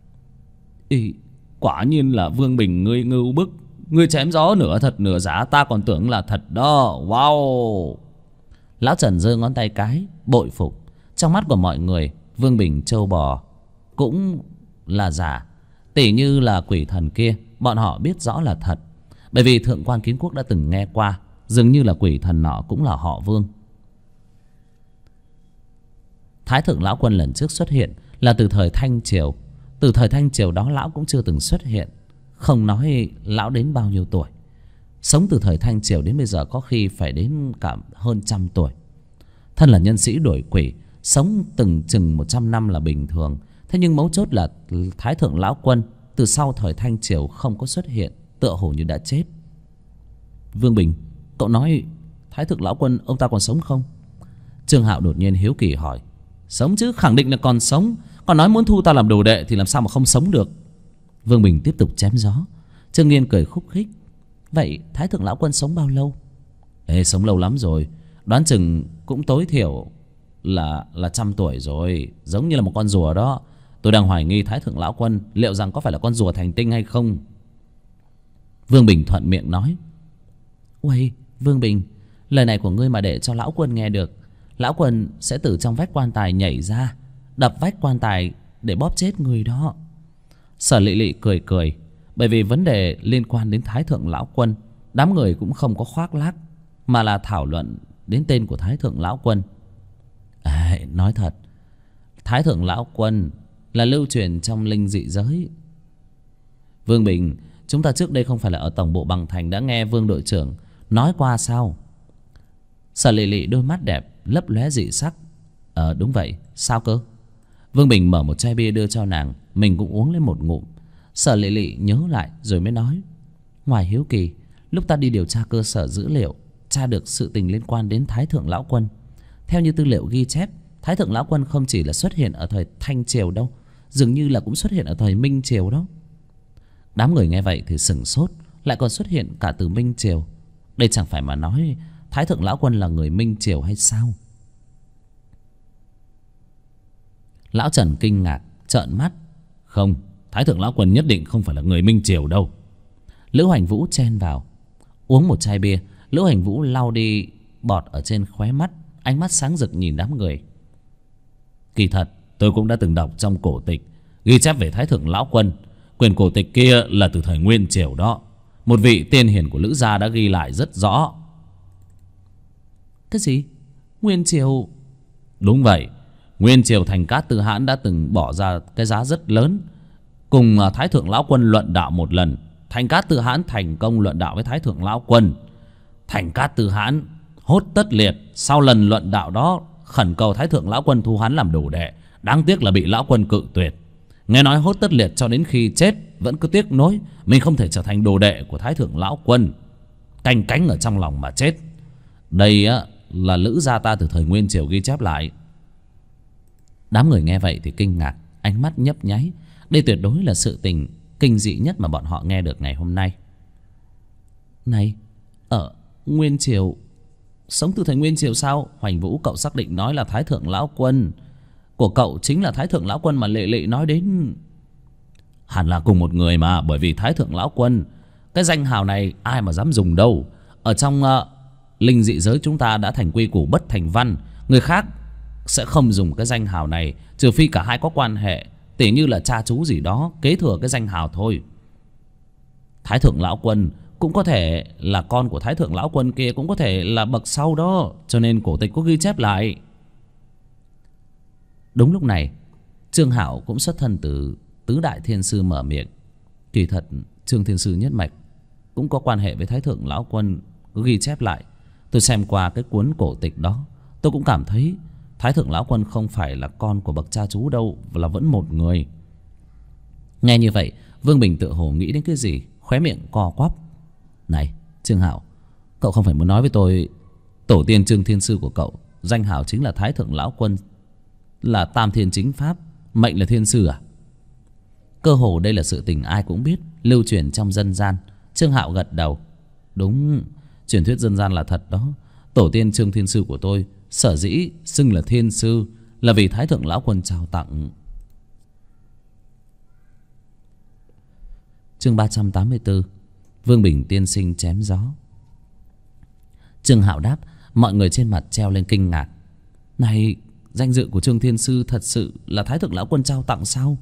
S1: Quả nhiên là Vương Bình ngươi ngưu bức. Ngươi chém gió nửa thật nửa giả, ta còn tưởng là thật đó. Wow. Lão Trần giơ ngón tay cái, bội phục. Trong mắt của mọi người, Vương Bình trâu bò cũng là giả. Tỉ như là quỷ thần kia, bọn họ biết rõ là thật. Bởi vì Thượng Quan Kiến Quốc đã từng nghe qua, dường như là quỷ thần nọ cũng là họ Vương. Thái thượng lão quân lần trước xuất hiện là từ thời Thanh Triều. Từ thời Thanh Triều đó lão cũng chưa từng xuất hiện. Không nói lão đến bao nhiêu tuổi. Sống từ thời Thanh Triều đến bây giờ có khi phải đến cả hơn 100 tuổi. Thân là nhân sĩ đuổi quỷ, sống từng chừng 100 năm là bình thường. Thế nhưng mấu chốt là Thái thượng lão quân từ sau thời Thanh Triều không có xuất hiện, tựa hồ như đã chết. Vương Bình, cậu nói Thái thượng lão quân ông ta còn sống không? Trương Hạo đột nhiên hiếu kỳ hỏi. Sống chứ, khẳng định là còn sống. Còn nói muốn thu ta làm đồ đệ thì làm sao mà không sống được. Vương Bình tiếp tục chém gió. Trương Nghiên cười khúc khích. Vậy Thái thượng lão quân sống bao lâu? Sống lâu lắm rồi. Đoán chừng cũng tối thiểu là 100 tuổi rồi. Giống như là một con rùa đó. Tôi đang hoài nghi Thái thượng lão quân liệu rằng có phải là con rùa thành tinh hay không. Vương Bình thuận miệng nói. Uầy, Vương Bình, lời này của ngươi mà để cho lão quân nghe được, lão quân sẽ từ trong vách quan tài nhảy ra, đập vách quan tài để bóp chết người đó. Sở Lị Lị cười cười. Bởi vì vấn đề liên quan đến Thái thượng lão quân, đám người cũng không có khoác lác, mà là thảo luận đến tên của Thái thượng lão quân. Nói thật, Thái thượng lão quân là lưu truyền trong linh dị giới. Vương Bình, chúng ta trước đây không phải là ở tổng bộ Bằng Thành đã nghe Vương đội trưởng nói qua sao? Sở Lị Lị đôi mắt đẹp lấp lóe dị sắc. Đúng vậy, sao cơ? Vương Bình mở một chai bia đưa cho nàng, mình cũng uống lên một ngụm. Sở Lị Lị nhớ lại rồi mới nói. Ngoài hiếu kỳ, lúc ta đi điều tra cơ sở dữ liệu, tra được sự tình liên quan đến Thái thượng lão quân. Theo như tư liệu ghi chép, Thái thượng lão quân không chỉ là xuất hiện ở thời Thanh Triều đâu, dường như là cũng xuất hiện ở thời Minh Triều đó. Đám người nghe vậy thì sửng sốt, lại còn xuất hiện cả từ Minh Triều. Đây chẳng phải mà nói Thái thượng lão quân là người Minh Triều hay sao? Lão Trần kinh ngạc trợn mắt. Không, Thái thượng lão quân nhất định không phải là người Minh Triều đâu. Lữ Hoành Vũ chen vào. Uống một chai bia, Lữ Hoành Vũ lau đi bọt ở trên khóe mắt, ánh mắt sáng rực nhìn đám người. Kỳ thật tôi cũng đã từng đọc trong cổ tịch ghi chép về Thái thượng lão quân. Quyển cổ tịch kia là từ thời Nguyên Triều đó. Một vị tiên hiền của Lữ gia đã ghi lại rất rõ. Cái gì? Nguyên Triều? Đúng vậy. Nguyên Triều Thành Cát Tư Hãn đã từng bỏ ra cái giá rất lớn cùng Thái thượng lão quân luận đạo một lần. Thành Cát Tư Hãn thành công luận đạo với Thái thượng lão quân. Thành Cát Tư Hãn hốt tất liệt sau lần luận đạo đó, khẩn cầu Thái thượng lão quân thu hắn làm đồ đệ. Đáng tiếc là bị lão quân cự tuyệt. Nghe nói hốt tất liệt cho đến khi chết vẫn cứ tiếc nối mình không thể trở thành đồ đệ của Thái thượng lão quân, canh cánh ở trong lòng mà chết. Đây là Lữ gia ta từ thời Nguyên Triều ghi chép lại. Đám người nghe vậy thì kinh ngạc, ánh mắt nhấp nháy. Đây tuyệt đối là sự tình kinh dị nhất mà bọn họ nghe được ngày hôm nay. Này, ở Nguyên Triều, sống từ thời Nguyên Triều sao? Hoành Vũ, cậu xác định nói là Thái thượng lão quân của cậu chính là Thái thượng lão quân mà Lệ Lệ nói đến? Hẳn là cùng một người mà, bởi vì Thái thượng lão quân, cái danh hào này ai mà dám dùng đâu. Ở trong linh dị giới chúng ta đã thành quy củ bất thành văn, người khác sẽ không dùng cái danh hào này trừ phi cả hai có quan hệ, tỉ như là cha chú gì đó kế thừa cái danh hào thôi. Thái thượng lão quân cũng có thể là con của Thái thượng lão quân kia, cũng có thể là bậc sau đó, cho nên cổ tịch có ghi chép lại. Đúng lúc này, Trương Hạo cũng xuất thân từ Tứ Đại Thiên Sư mở miệng. Kỳ thật Trương Thiên Sư nhất mạch cũng có quan hệ với Thái thượng lão quân, có ghi chép lại. Tôi xem qua cái cuốn cổ tịch đó, tôi cũng cảm thấy Thái thượng lão quân không phải là con của bậc cha chú đâu, là vẫn một người. Nghe như vậy, Vương Bình tự hồ nghĩ đến cái gì, khóe miệng co quắp. Này Trương Hạo, Cậu không phải muốn nói với tôi tổ tiên Trương Thiên Sư của cậu danh hào chính là Thái Thượng Lão Quân, là Tam Thiên Chính Pháp, mệnh là Thiên Sư à? Cơ hồ đây là sự tình ai cũng biết, lưu truyền trong dân gian. Trương Hạo gật đầu. Đúng, truyền thuyết dân gian là thật đó. Tổ tiên Trương Thiên Sư của tôi sở dĩ xưng là Thiên Sư là vì Thái Thượng Lão Quân trao tặng. Chương 384. Vương Bình tiên sinh chém gió. Trương Hạo đáp. Mọi người trên mặt treo lên kinh ngạc. Này, danh dự của Trương Thiên Sư thật sự là Thái Thượng Lão Quân trao tặng sao?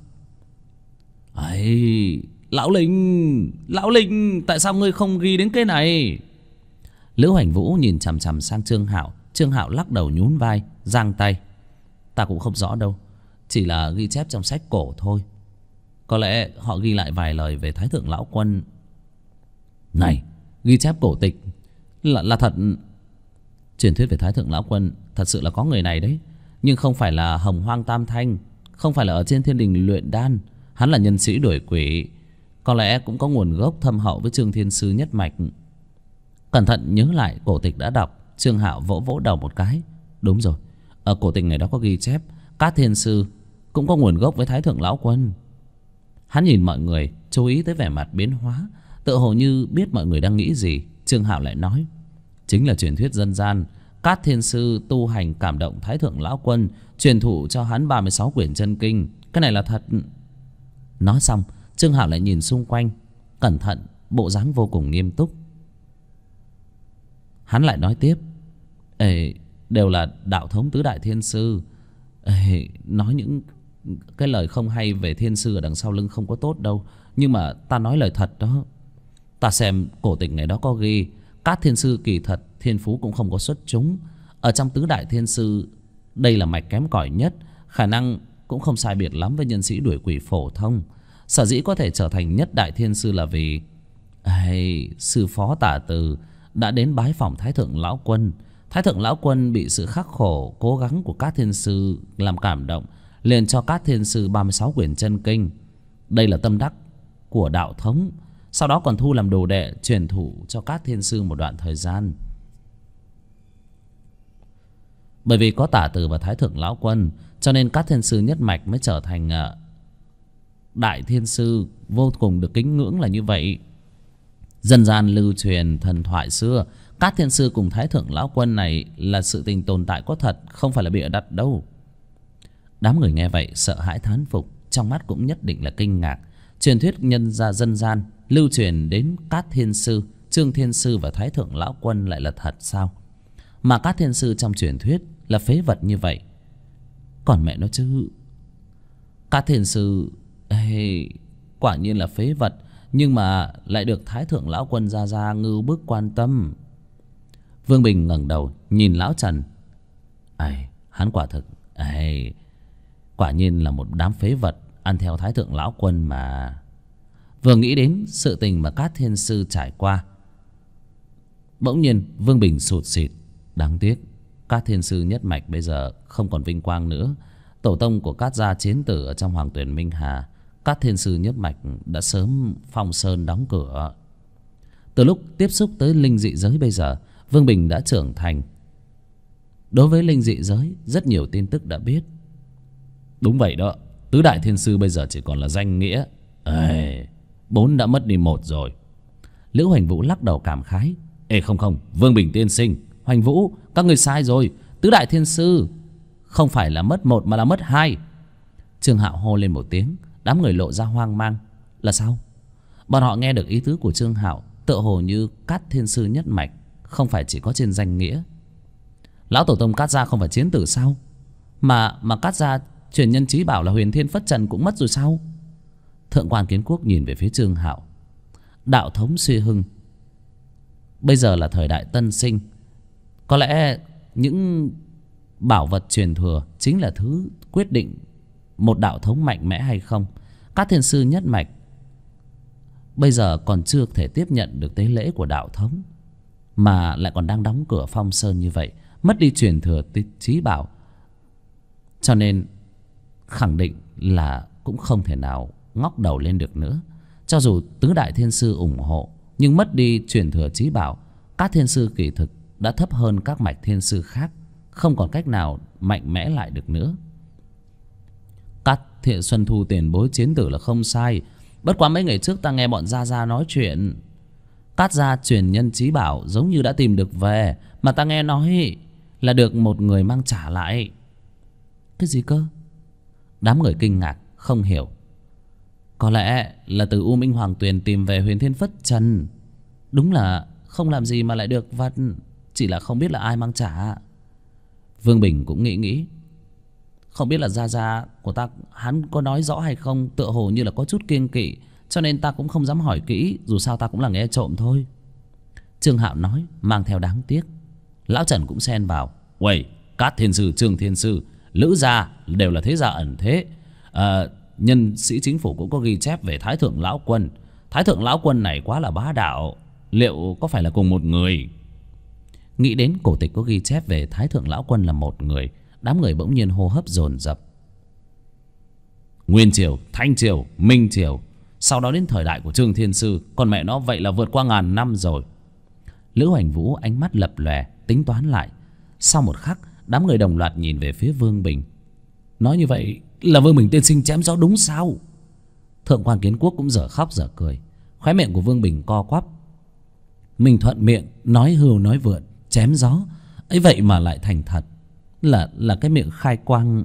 S1: Ấy, Lão Linh, tại sao ngươi không ghi đến cái này? Lữ Hoành Vũ nhìn chằm chằm sang Trương Hạo. Trương Hạo lắc đầu nhún vai, giang tay. Ta cũng không rõ đâu, chỉ là ghi chép trong sách cổ thôi. Có lẽ họ ghi lại vài lời về Thái Thượng Lão Quân. Này, ghi chép cổ tịch là thật. Truyền thuyết về Thái Thượng Lão Quân thật sự là có người này đấy, nhưng không phải là Hồng Hoang Tam Thanh, không phải là ở trên thiên đình luyện đan. Hắn là nhân sĩ đuổi quỷ, có lẽ cũng có nguồn gốc thâm hậu với Trương Thiên Sư nhất mạch. Cẩn thận nhớ lại cổ tịch đã đọc, Trương Hạo vỗ vỗ đầu một cái. Đúng rồi, ở cổ tịch này đó có ghi chép Cát Thiên Sư cũng có nguồn gốc với Thái Thượng Lão Quân. Hắn nhìn mọi người, chú ý tới vẻ mặt biến hóa, tựa hồ như biết mọi người đang nghĩ gì. Trương Hạo lại nói. Chính là truyền thuyết dân gian. Cát Thiên Sư tu hành cảm động Thái Thượng Lão Quân, truyền thụ cho hắn 36 quyển chân kinh. Cái này là thật. Nói xong, Trương Hạo lại nhìn xung quanh, cẩn thận, bộ dáng vô cùng nghiêm túc. Hắn lại nói tiếp. Đều là đạo thống tứ đại thiên sư. Nói những cái lời không hay về thiên sư ở đằng sau lưng không có tốt đâu, nhưng mà ta nói lời thật đó. Ta xem cổ tịch này đó có ghi Cát Thiên Sư kỳ thật thiên phú cũng không có xuất chúng. Ở trong tứ đại thiên sư, đây là mạch kém cỏi nhất, khả năng cũng không sai biệt lắm với nhân sĩ đuổi quỷ phổ thông. Sở dĩ có thể trở thành nhất đại thiên sư là vì sư phó Tả Từ đã đến bái phỏng Thái Thượng Lão Quân. Thái Thượng Lão Quân bị sự khắc khổ cố gắng của Cát Thiên Sư làm cảm động, liền cho Cát Thiên Sư 36 quyển chân kinh. Đây là tâm đắc của đạo thống. Sau đó còn thu làm đồ đệ, truyền thụ cho Cát Thiên Sư một đoạn thời gian. Bởi vì có Tả Từ và Thái Thượng Lão Quân, cho nên Cát Thiên Sư nhất mạch mới trở thành đại thiên sư, vô cùng được kính ngưỡng là như vậy. Dân gian lưu truyền thần thoại xưa, Cát Thiên Sư cùng Thái Thượng Lão Quân này là sự tình tồn tại có thật, không phải là bịa đặt đâu. Đám người nghe vậy sợ hãi thán phục, trong mắt cũng nhất định là kinh ngạc. Truyền thuyết nhân gia dân gian lưu truyền đến Cát Thiên Sư, Trương Thiên Sư và Thái Thượng Lão Quân lại là thật sao? Mà Cát Thiên Sư trong truyền thuyết là phế vật như vậy. Còn mẹ nó chứ, Cát Thiên Sư quả nhiên là phế vật, nhưng mà lại được Thái Thượng Lão Quân ra ngưu bức quan tâm. Vương Bình ngẩng đầu nhìn Lão Trần. Hắn quả thực quả nhiên là một đám phế vật, ăn theo Thái Thượng Lão Quân mà. Vừa nghĩ đến sự tình mà Cát Thiên Sư trải qua, bỗng nhiên Vương Bình sụt sịt. Đáng tiếc Cát Thiên Sư nhất mạch bây giờ không còn vinh quang nữa. Tổ tông của Cát gia chiến tử ở trong Hoàng Tuyền Minh Hà, Cát Thiên Sư nhất mạch đã sớm phong sơn đóng cửa. Từ lúc tiếp xúc tới linh dị giới bây giờ, Vương Bình đã trưởng thành. Đối với linh dị giới, rất nhiều tin tức đã biết. Đúng vậy đó, tứ đại thiên sư bây giờ chỉ còn là danh nghĩa. 4 đã mất đi 1 rồi. Lữ Hoành Vũ lắc đầu cảm khái. Không, Vương Bình tiên sinh, Hoành Vũ, các người sai rồi. Tứ đại thiên sư không phải là mất 1 mà là mất 2. Trương Hạo hô lên một tiếng. Đám người lộ ra hoang mang. Là sao? Bọn họ nghe được ý tứ của Trương Hạo, tựa hồ như Cát Thiên Sư nhất mạch không phải chỉ có trên danh nghĩa. Lão tổ tông Cát gia không phải chiến tử sao? Mà Cát gia truyền nhân chí bảo là Huyền Thiên Phất Trần cũng mất rồi sao? Thượng quan Kiến Quốc nhìn về phía Trương Hạo. Đạo thống suy hưng, bây giờ là thời đại tân sinh, có lẽ những bảo vật truyền thừa chính là thứ quyết định một đạo thống mạnh mẽ hay không. Cát Thiên Sư nhất mạch bây giờ còn chưa thể tiếp nhận được tế lễ của đạo thống, mà lại còn đang đóng cửa phong sơn như vậy, mất đi truyền thừa chí bảo, cho nên khẳng định là cũng không thể nào ngóc đầu lên được nữa. Cho dù tứ đại thiên sư ủng hộ, nhưng mất đi truyền thừa chí bảo, Cát Thiên Sư kỳ thực đã thấp hơn các mạch thiên sư khác, không còn cách nào mạnh mẽ lại được nữa. Cát Thiện Xuân Thu tiền bối chiến tử là không sai. Bất quá mấy ngày trước ta nghe bọn Gia Gia nói chuyện, Cát gia truyền nhân chí bảo giống như đã tìm được về, mà ta nghe nói là được một người mang trả lại. Cái gì cơ? Đám người kinh ngạc không hiểu. Có lẽ là từ U Minh Hoàng Tuyền tìm về Huyền Thiên Phất Trần. Đúng là không làm gì mà lại được vật, chỉ là không biết là ai mang trả. Vương Bình cũng nghĩ. Không biết là Gia Gia của ta hắn có nói rõ hay không, tựa hồ như là có chút kiêng kỵ, cho nên ta cũng không dám hỏi kỹ, dù sao ta cũng là nghe trộm thôi. Trương Hạo nói mang theo đáng tiếc. Lão Trần cũng xen vào. Uầy, Cát Thiên Sư, Trương Thiên Sư, Lữ gia đều là thế gia ẩn thế. Nhân sĩ chính phủ cũng có ghi chép về Thái Thượng Lão Quân. Thái Thượng Lão Quân này quá là bá đạo, liệu có phải là cùng một người? Nghĩ đến cổ tịch có ghi chép về Thái Thượng Lão Quân là một người, đám người bỗng nhiên hô hấp dồn dập. Nguyên Triều, Thanh Triều, Minh Triều, sau đó đến thời đại của Trương Thiên Sư, còn mẹ nó vậy là vượt qua 1000 năm rồi. Lữ Hoành Vũ ánh mắt lập lòe, tính toán lại. Sau một khắc, đám người đồng loạt nhìn về phía Vương Bình. Nói như vậy là Vương Bình tiên sinh chém gió đúng sao? Thượng quan Kiến Quốc cũng dở khóc dở cười. Khóe miệng của Vương Bình co quắp. Mình thuận miệng nói hưu nói vượn, chém gió ấy vậy mà lại thành thật, là cái miệng khai quang.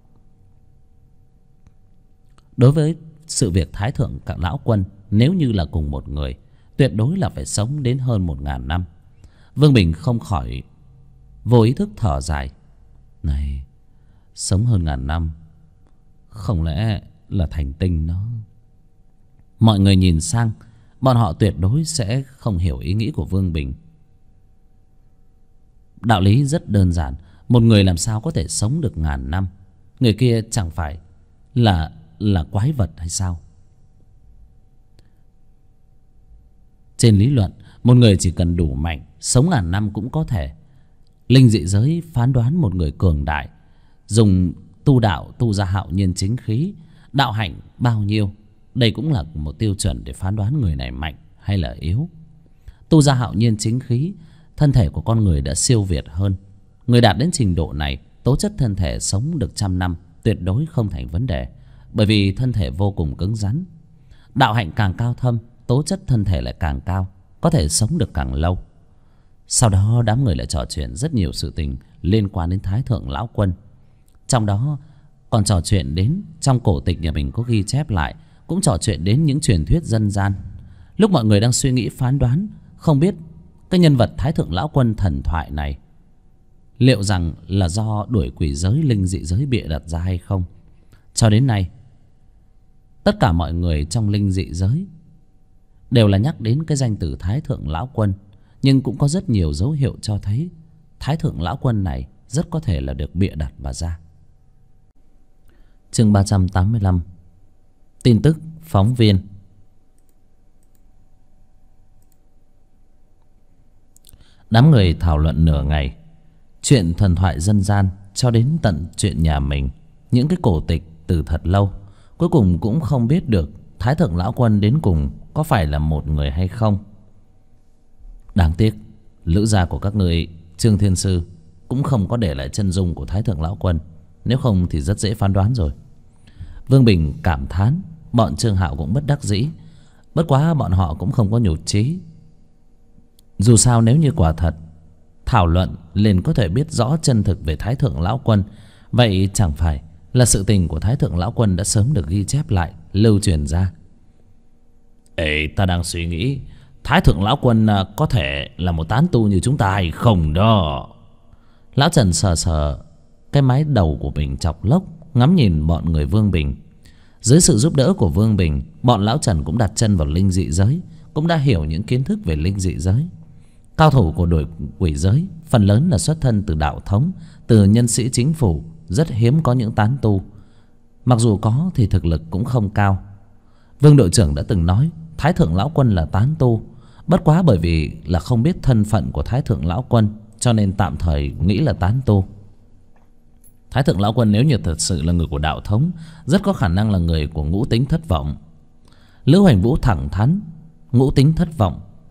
S1: Đối với sự việc Thái Thượng các Lão Quân, nếu như là cùng một người, tuyệt đối là phải sống đến hơn 1000 năm. Vương Bình không khỏi vô ý thức thở dài. Này, sống hơn 1000 năm, không lẽ là thành tinh nó? Mọi người nhìn sang, bọn họ tuyệt đối sẽ không hiểu ý nghĩ của Vương Bình. Đạo lý rất đơn giản, một người làm sao có thể sống được 1000 năm? Người kia chẳng phải là quái vật hay sao? Trên lý luận, một người chỉ cần đủ mạnh, sống 1000 năm cũng có thể. Linh dị giới phán đoán một người cường đại, dùng tu đạo tu ra hạo nhiên chính khí, đạo hạnh bao nhiêu, đây cũng là một tiêu chuẩn để phán đoán người này mạnh hay là yếu. Tu ra hạo nhiên chính khí, thân thể của con người đã siêu việt hơn. Người đạt đến trình độ này, tố chất thân thể sống được 100 năm tuyệt đối không thành vấn đề, bởi vì thân thể vô cùng cứng rắn. Đạo hạnh càng cao thâm, tố chất thân thể lại càng cao, có thể sống được càng lâu. Sau đó đám người lại trò chuyện rất nhiều sự tình liên quan đến Thái Thượng Lão Quân. Trong đó còn trò chuyện đến trong cổ tịch nhà mình có ghi chép lại, cũng trò chuyện đến những truyền thuyết dân gian. Lúc mọi người đang suy nghĩ phán đoán, không biết cái nhân vật Thái Thượng Lão Quân thần thoại này liệu rằng là do đuổi quỷ giới linh dị giới bịa đặt ra hay không. Cho đến nay, tất cả mọi người trong linh dị giới đều là nhắc đến cái danh từ Thái Thượng Lão Quân, nhưng cũng có rất nhiều dấu hiệu cho thấy Thái Thượng Lão Quân này rất có thể là được bịa đặt mà ra. Chương 385. Tin tức phóng viên. Đám người thảo luận nửa ngày, chuyện thần thoại dân gian cho đến tận chuyện nhà mình, những cái cổ tịch từ thật lâu, cuối cùng cũng không biết được Thái Thượng Lão Quân đến cùng có phải là một người hay không. Đáng tiếc, lữ gia của các người Trương Thiên Sư cũng không có để lại chân dung của Thái Thượng Lão Quân, nếu không thì rất dễ phán đoán rồi. Vương Bình cảm thán, bọn Trương Hạo cũng bất đắc dĩ. Bất quá bọn họ cũng không có nhụt chí. Dù sao nếu như quả thật thảo luận liền có thể biết rõ chân thực về Thái Thượng Lão Quân, vậy chẳng phải là sự tình của Thái Thượng Lão Quân đã sớm được ghi chép lại, lưu truyền ra. Ê, ta đang suy nghĩ Thái Thượng Lão Quân có thể là một tán tu như chúng ta hay không đó. Lão Trần sờ sờ cái mái đầu của mình chọc lốc, ngắm nhìn bọn người Vương Bình. Dưới sự giúp đỡ của Vương Bình, bọn Lão Trần cũng đặt chân vào linh dị giới, cũng đã hiểu những kiến thức về linh dị giới. Cao thủ của đuổi quỷ giới phần lớn là xuất thân từ đạo thống, từ nhân sĩ chính phủ, rất hiếm có những tán tu. Mặc dù có thì thực lực cũng không cao. Vương đội trưởng đã từng nói Thái Thượng Lão Quân là tán tu, bất quá bởi vì là không biết thân phận của Thái Thượng Lão Quân, cho nên tạm thời nghĩ là tán tu. Thái Thượng Lão Quân nếu như thật sự là người của đạo thống, rất có khả năng là người của ngũ tính thất vọng. Lữ Hoành Vũ thẳng thắn, ngũ tính thất vọng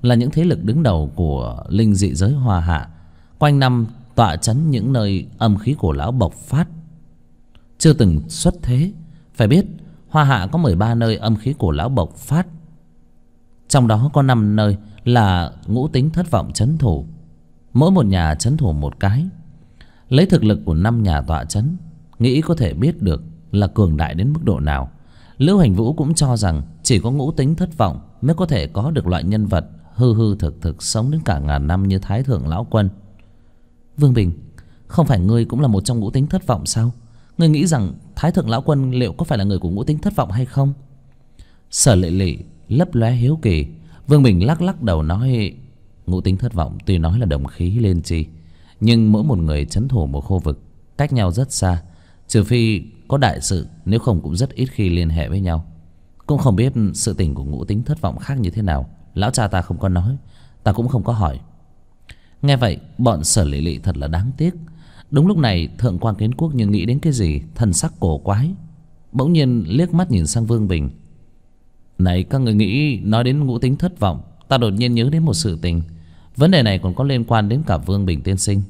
S1: là những thế lực đứng đầu của linh dị giới Hoa Hạ, quanh năm tọa trấn những nơi âm khí cổ lão bộc phát, chưa từng xuất thế. Phải biết Hoa Hạ có 13 nơi âm khí cổ lão bộc phát, trong đó có 5 nơi là ngũ tính thất vọng trấn thủ, mỗi một nhà trấn thủ một cái. Lấy thực lực của 5 nhà tọa trấn, nghĩ có thể biết được là cường đại đến mức độ nào. Lữ Hoành Vũ cũng cho rằng chỉ có ngũ tính thất vọng mới có thể có được loại nhân vật hư hư thực thực sống đến cả ngàn năm như Thái Thượng Lão Quân. Vương Bình, không phải ngươi cũng là một trong ngũ tính thất vọng sao? Ngươi nghĩ rằng Thái Thượng Lão Quân liệu có phải là người của ngũ tính thất vọng hay không? Sở Lệ Lệ lấp lóe hiếu kỳ. Vương Bình lắc lắc đầu nói, ngũ tính thất vọng tuy nói là đồng khí lên chi, nhưng mỗi một người trấn thủ một khu vực, cách nhau rất xa. Trừ phi có đại sự, nếu không cũng rất ít khi liên hệ với nhau. Cũng không biết sự tình của ngũ tính thất vọng khác như thế nào. Lão cha ta không có nói, ta cũng không có hỏi. Nghe vậy bọn Sở Lệ Lệ thật là đáng tiếc. Đúng lúc này Thượng quan Kiến Quốc như nghĩ đến cái gì, thần sắc cổ quái, bỗng nhiên liếc mắt nhìn sang Vương Bình. Này các người nghĩ nói đến ngũ tính thất vọng, ta đột nhiên nhớ đến một sự tình. Vấn đề này còn có liên quan đến cả Vương Bình tiên sinh.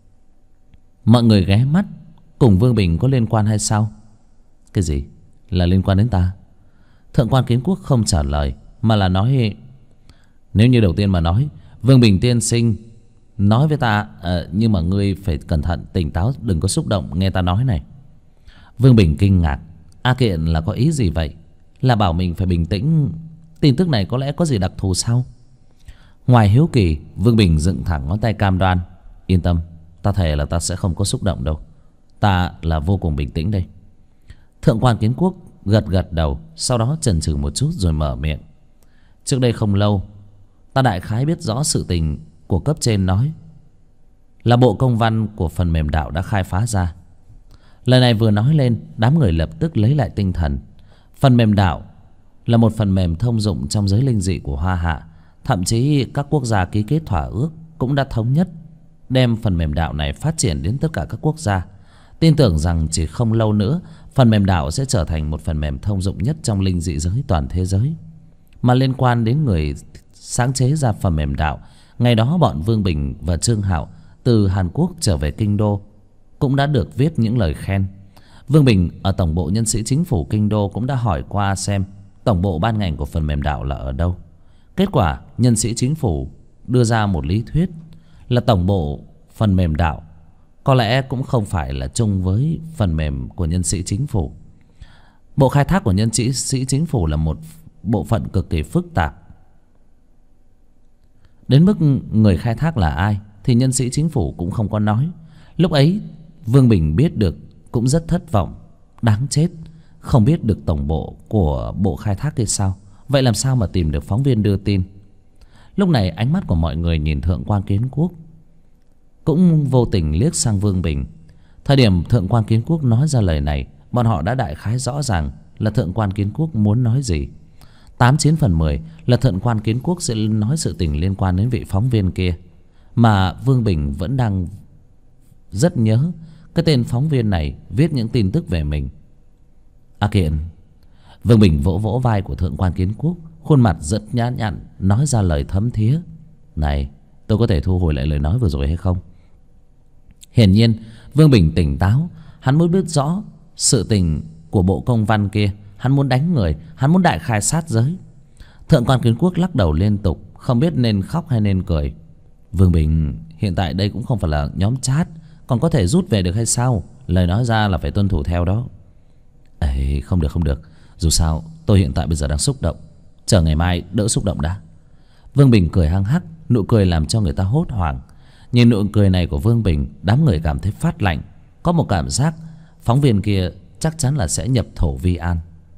S1: Mọi người ghé mắt, cùng Vương Bình có liên quan hay sao? Cái gì là liên quan đến ta? Thượng quan Kiến Quốc không trả lời, mà là nói, nếu như đầu tiên mà nói, Vương Bình tiên sinh nói với ta, nhưng mà ngươi phải cẩn thận, tỉnh táo, đừng có xúc động, nghe ta nói này. Vương Bình kinh ngạc, A Kiện là có ý gì vậy? Là bảo mình phải bình tĩnh? Tin tức này có lẽ có gì đặc thù sao? Ngoài hiếu kỳ, Vương Bình dựng thẳng ngón tay cam đoan, yên tâm, ta thề là ta sẽ không có xúc động đâu. Ta là vô cùng bình tĩnh đây. Thượng quan Kiến Quốc gật gật đầu, sau đó chần chừ một chút rồi mở miệng. Trước đây không lâu, ta đại khái biết rõ sự tình của cấp trên nói là bộ công văn của phần mềm đạo đã khai phá ra. Lời này vừa nói lên, đám người lập tức lấy lại tinh thần. Phần mềm đạo là một phần mềm thông dụng trong giới linh dị của Hoa Hạ. Thậm chí các quốc gia ký kết thỏa ước cũng đã thống nhất đem phần mềm đạo này phát triển đến tất cả các quốc gia. Tin tưởng rằng chỉ không lâu nữa, phần mềm đạo sẽ trở thành một phần mềm thông dụng nhất trong linh dị giới toàn thế giới. Mà liên quan đến người sáng chế ra phần mềm đạo, ngày đó bọn Vương Bình và Trương Hạo từ Hàn Quốc trở về kinh đô cũng đã được viết những lời khen. Vương Bình ở tổng bộ nhân sĩ chính phủ kinh đô cũng đã hỏi qua xem tổng bộ ban ngành của phần mềm đạo là ở đâu. Kết quả nhân sĩ chính phủ đưa ra một lý thuyết là tổng bộ phần mềm đạo có lẽ cũng không phải là chung với phần mềm của nhân sĩ chính phủ. Bộ khai thác của nhân sĩ chính phủ là một bộ phận cực kỳ phức tạp, đến mức người khai thác là ai thì nhân sĩ chính phủ cũng không có nói. Lúc ấy Vương Bình biết được cũng rất thất vọng. Đáng chết, không biết được tổng bộ của bộ khai thác hay sao? Vậy làm sao mà tìm được phóng viên đưa tin? Lúc này ánh mắt của mọi người nhìn Thượng quan Kiến Quốc cũng vô tình liếc sang Vương Bình. Thời điểm Thượng quan Kiến Quốc nói ra lời này, bọn họ đã đại khái rõ ràng là Thượng quan Kiến Quốc muốn nói gì. 89 phần 10 là Thượng quan Kiến Quốc sẽ nói sự tình liên quan đến vị phóng viên kia. Mà Vương Bình vẫn đang rất nhớ cái tên phóng viên này viết những tin tức về mình. A Kiện. Vương Bình vỗ vỗ vai của Thượng quan Kiến Quốc, khuôn mặt rất nhã nhặn, nói ra lời thấm thía. Này, tôi có thể thu hồi lại lời nói vừa rồi hay không? Hiển nhiên Vương Bình tỉnh táo. Hắn muốn biết rõ sự tình của bộ công văn kia. Hắn muốn đánh người, hắn muốn đại khai sát giới. Thượng quan Kiến Quốc lắc đầu liên tục, không biết nên khóc hay nên cười. Vương Bình, hiện tại đây cũng không phải là nhóm chat, còn có thể rút về được hay sao? Lời nói ra là phải tuân thủ theo đó. Ê, không được không được, dù sao tôi hiện tại bây giờ đang xúc động, chờ ngày mai đỡ xúc động đã. Vương Bình cười hăng hắc, nụ cười làm cho người ta hốt hoảng. Nhìn nụ cười này của Vương Bình, đám người cảm thấy phát lạnh. Có một cảm giác phóng viên kia chắc chắn là sẽ nhập thổ vi an.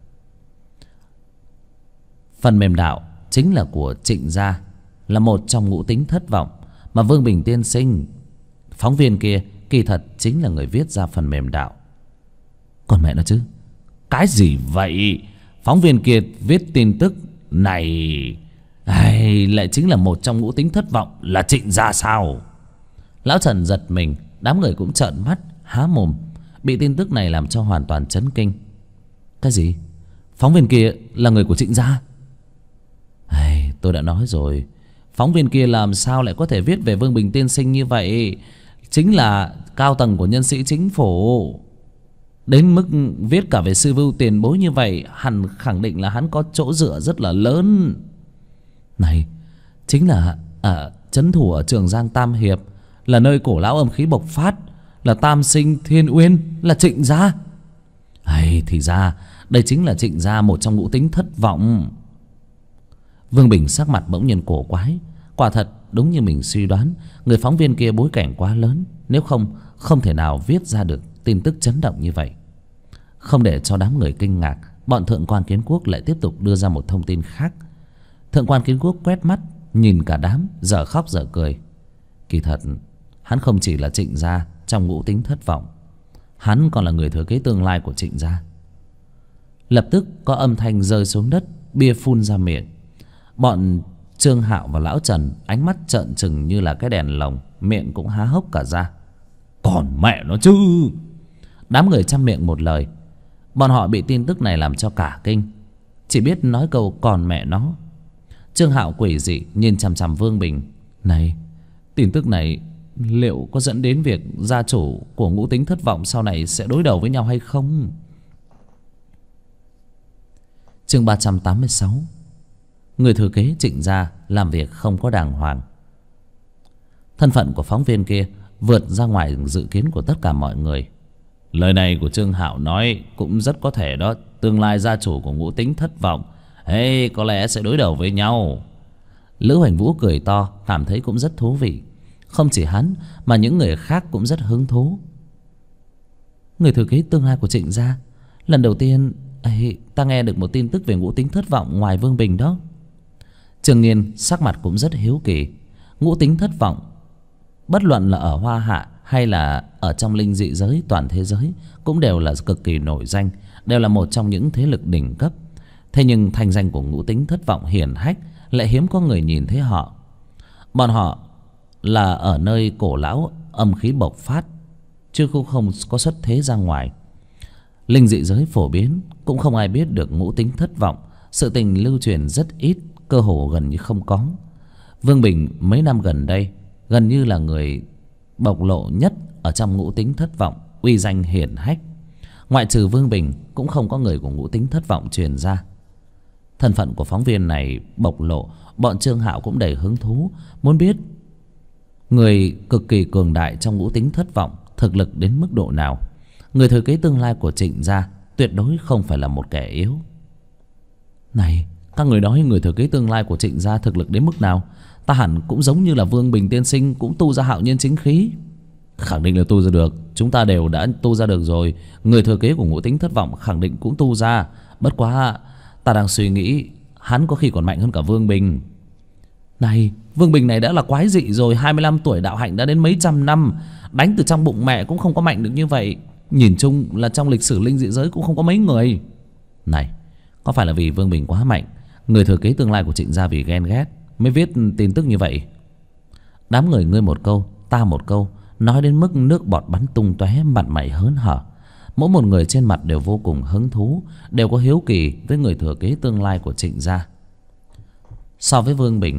S1: Phần mềm đạo chính là của Trịnh gia, là một trong ngũ tính thất vọng. Mà Vương Bình tiên sinh, phóng viên kia kỳ thật chính là người viết ra phần mềm đạo. Còn mẹ nó chứ, cái gì vậy? Phóng viên kia viết tin tức này hay lại chính là một trong ngũ tính thất vọng là Trịnh gia sao? Lão Trần giật mình, đám người cũng trợn mắt há mồm, bị tin tức này làm cho hoàn toàn chấn kinh. Cái gì? Phóng viên kia là người của Trịnh gia? Tôi đã nói rồi, Phóng viên kia làm sao lại có thể viết về Vương Bình tiên sinh như vậy? Chính là cao tầng của nhân sĩ chính phủ. Đến mức viết cả về sư vưu tiền bối như vậy, hẳn khẳng định là hắn có chỗ dựa rất là lớn. Này, chính là trấn thủ ở Trường Giang Tam Hiệp, là nơi cổ lão âm khí bộc phát, là Tam Sinh Thiên Uyên, là Trịnh gia. Hay thì ra đây chính là Trịnh gia, một trong ngũ tính thất vọng. Vương Bình sắc mặt bỗng nhiên cổ quái. Quả thật đúng như mình suy đoán, người phóng viên kia bối cảnh quá lớn, nếu không thể nào viết ra được tin tức chấn động như vậy. Không để cho đám người kinh ngạc, bọn thượng quan Kiến Quốc lại tiếp tục đưa ra một thông tin khác. Thượng quan Kiến Quốc quét mắt nhìn cả đám, dở khóc dở cười. Kỳ thật hắn không chỉ là Trịnh gia trong ngũ tính thất vọng, hắn còn là người thừa kế tương lai của Trịnh gia. Lập tức có âm thanh rơi xuống đất, bia phun ra miệng. Bọn Trương Hạo và lão Trần ánh mắt trợn trừng như là cái đèn lồng, miệng cũng há hốc cả ra. Còn mẹ nó chứ! Đám người chăm miệng một lời. Bọn họ bị tin tức này làm cho cả kinh, chỉ biết nói câu còn mẹ nó. Trương Hạo quỷ dị nhìn chằm chằm Vương Bình. Này, tin tức này liệu có dẫn đến việc gia chủ của ngũ tính thất vọng sau này sẽ đối đầu với nhau hay không? Chương 386. Người thừa kế Trịnh gia làm việc không có đàng hoàng. Thân phận của phóng viên kia vượt ra ngoài dự kiến của tất cả mọi người. Lời này của Trương Hạo nói cũng rất có thể đó. Tương lai gia chủ của ngũ tính thất vọng có lẽ sẽ đối đầu với nhau. Lữ Hoành Vũ cười to, cảm thấy cũng rất thú vị. Không chỉ hắn mà những người khác cũng rất hứng thú. Người thừa kế tương lai của Trịnh gia, lần đầu tiên ta nghe được một tin tức về ngũ tính thất vọng ngoài Vương Bình đó. Trương Nghiên sắc mặt cũng rất hiếu kỳ. Ngũ tính thất vọng, bất luận là ở Hoa Hạ hay là ở trong linh dị giới toàn thế giới, cũng đều là cực kỳ nổi danh, đều là một trong những thế lực đỉnh cấp. Thế nhưng thanh danh của ngũ tính thất vọng hiển hách lại hiếm có người nhìn thấy họ. Bọn họ là ở nơi cổ lão âm khí bộc phát, chứ cũng không có xuất thế ra ngoài. Linh dị giới phổ biến, cũng không ai biết được ngũ tính thất vọng. Sự tình lưu truyền rất ít, cơ hồ gần như không có. Vương Bình mấy năm gần đây gần như là người bộc lộ nhất ở trong ngũ tính thất vọng, uy danh hiển hách. Ngoại trừ Vương Bình cũng không có người của ngũ tính thất vọng truyền ra. Thân phận của phóng viên này bộc lộ, bọn Trương Hạo cũng đầy hứng thú, muốn biết người cực kỳ cường đại trong ngũ tính thất vọng thực lực đến mức độ nào. Người thừa kế tương lai của Trịnh gia tuyệt đối không phải là một kẻ yếu. Này, các người nói người thừa kế tương lai của Trịnh gia thực lực đến mức nào? Ta hẳn cũng giống như là Vương Bình tiên sinh, cũng tu ra hạo nhiên chính khí. Khẳng định là tu ra được, chúng ta đều đã tu ra được rồi. Người thừa kế của ngũ tính thất vọng khẳng định cũng tu ra. Bất quá ta đang suy nghĩ hắn có khi còn mạnh hơn cả Vương Bình. Này, Vương Bình này đã là quái dị rồi. 25 tuổi đạo hạnh đã đến mấy trăm năm, đánh từ trong bụng mẹ cũng không có mạnh được như vậy. Nhìn chung là trong lịch sử linh dị giới cũng không có mấy người. Này, có phải là vì Vương Bình quá mạnh, người thừa kế tương lai của Trịnh gia vì ghen ghét mới viết tin tức như vậy? Đám người ngươi một câu ta một câu, nói đến mức nước bọt bắn tung tóe, mặt mày hớn hở. Mỗi một người trên mặt đều vô cùng hứng thú, đều có hiếu kỳ với người thừa kế tương lai của Trịnh gia. So với Vương Bình,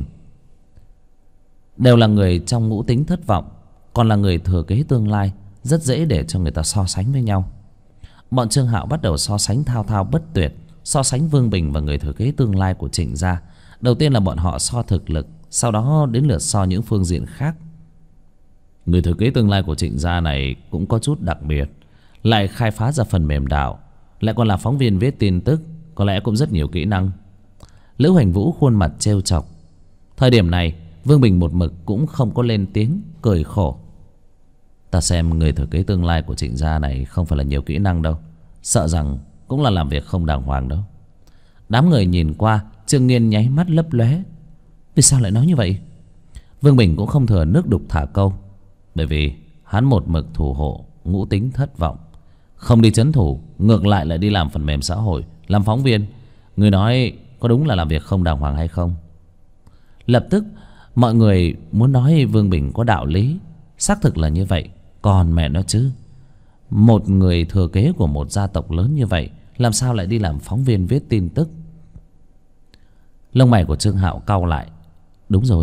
S1: đều là người trong ngũ tính thất vọng, còn là người thừa kế tương lai, rất dễ để cho người ta so sánh với nhau. Bọn Trương Hạo bắt đầu so sánh thao thao bất tuyệt, so sánh Vương Bình và người thừa kế tương lai của Trịnh gia. Đầu tiên là bọn họ so thực lực, sau đó đến lượt so những phương diện khác. Người thừa kế tương lai của Trịnh gia này cũng có chút đặc biệt, lại khai phá ra phần mềm đạo, lại còn là phóng viên viết tin tức, có lẽ cũng rất nhiều kỹ năng. Lữ Hoành Vũ khuôn mặt trêu chọc. Thời điểm này Vương Bình một mực cũng không có lên tiếng, cười khổ. Ta xem người thừa kế tương lai của Trịnh gia này không phải là nhiều kỹ năng đâu, sợ rằng cũng là làm việc không đàng hoàng đâu. Đám người nhìn qua, Trương Nghiên nháy mắt lấp lóe. Vì sao lại nói như vậy? Vương Bình cũng không thừa nước đục thả câu. Bởi vì hắn một mực thủ hộ ngũ tính thất vọng, không đi trấn thủ, ngược lại đi làm phần mềm xã hội, làm phóng viên. Người nói có đúng là làm việc không đàng hoàng hay không? Lập tức mọi người muốn nói Vương Bình có đạo lý. Xác thực là như vậy, còn mẹ nó chứ, một người thừa kế của một gia tộc lớn như vậy làm sao lại đi làm phóng viên viết tin tức? Lông mày của Trương Hạo cau lại. Đúng rồi,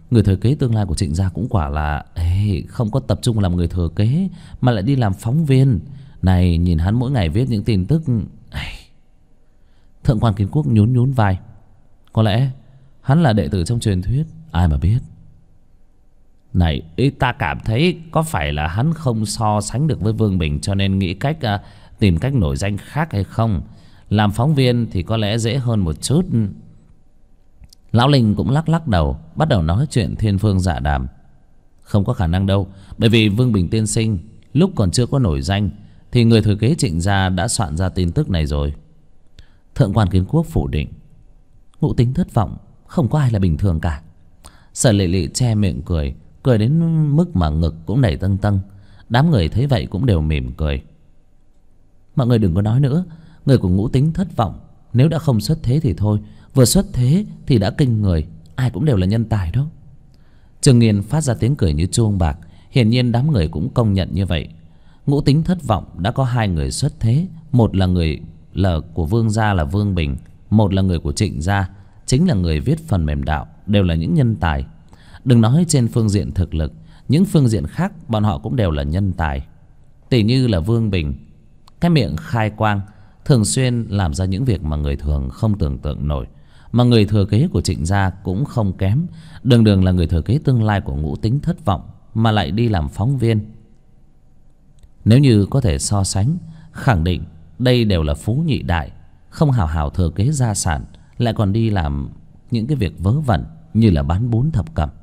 S1: Người thừa kế tương lai của Trịnh gia cũng quả là không có tập trung làm người thừa kế mà lại đi làm phóng viên. Này, nhìn hắn mỗi ngày viết những tin tức. Thượng quan Kiến Quốc nhún nhún vai. Có lẽ hắn là đệ tử trong truyền thuyết, ai mà biết. Này, ta cảm thấy có phải là hắn không so sánh được với Vương Bình cho nên nghĩ cách tìm cách nổi danh khác hay không? Làm phóng viên thì có lẽ dễ hơn một chút. Lão Linh cũng lắc lắc đầu, bắt đầu nói chuyện thiên phương dạ đàm. Không có khả năng đâu, bởi vì Vương Bình tiên sinh lúc còn chưa có nổi danh thì người thừa kế Trịnh gia đã soạn ra tin tức này rồi. Thượng quan Kiến Quốc phủ định. Ngũ Tính thất vọng, không có ai là bình thường cả. Sở Lệ Lệ che miệng cười, cười đến mức mà ngực cũng đẩy tâng tâng. Đám người thấy vậy cũng đều mỉm cười. Mọi người đừng có nói nữa. Người của Ngũ Tính thất vọng, nếu đã không xuất thế thì thôi, vừa xuất thế thì đã kinh người. Ai cũng đều là nhân tài đó. Trương Nghiên phát ra tiếng cười như chuông bạc. Hiển nhiên đám người cũng công nhận như vậy. Ngũ Tính thất vọng đã có hai người xuất thế. Một là người của Vương gia là Vương Bình, một là người của Trịnh gia, chính là người viết phần mềm đạo, đều là những nhân tài. Đừng nói trên phương diện thực lực, những phương diện khác bọn họ cũng đều là nhân tài. Tỉ như là Vương Bình, cái miệng khai quang, thường xuyên làm ra những việc mà người thường không tưởng tượng nổi. Mà người thừa kế của Trịnh gia cũng không kém, đường đường là người thừa kế tương lai của Ngũ Tính thất vọng mà lại đi làm phóng viên. Nếu như có thể so sánh, khẳng định đây đều là phú nhị đại, không hào hào thừa kế gia sản, lại còn đi làm những cái việc vớ vẩn như là bán bún thập cẩm.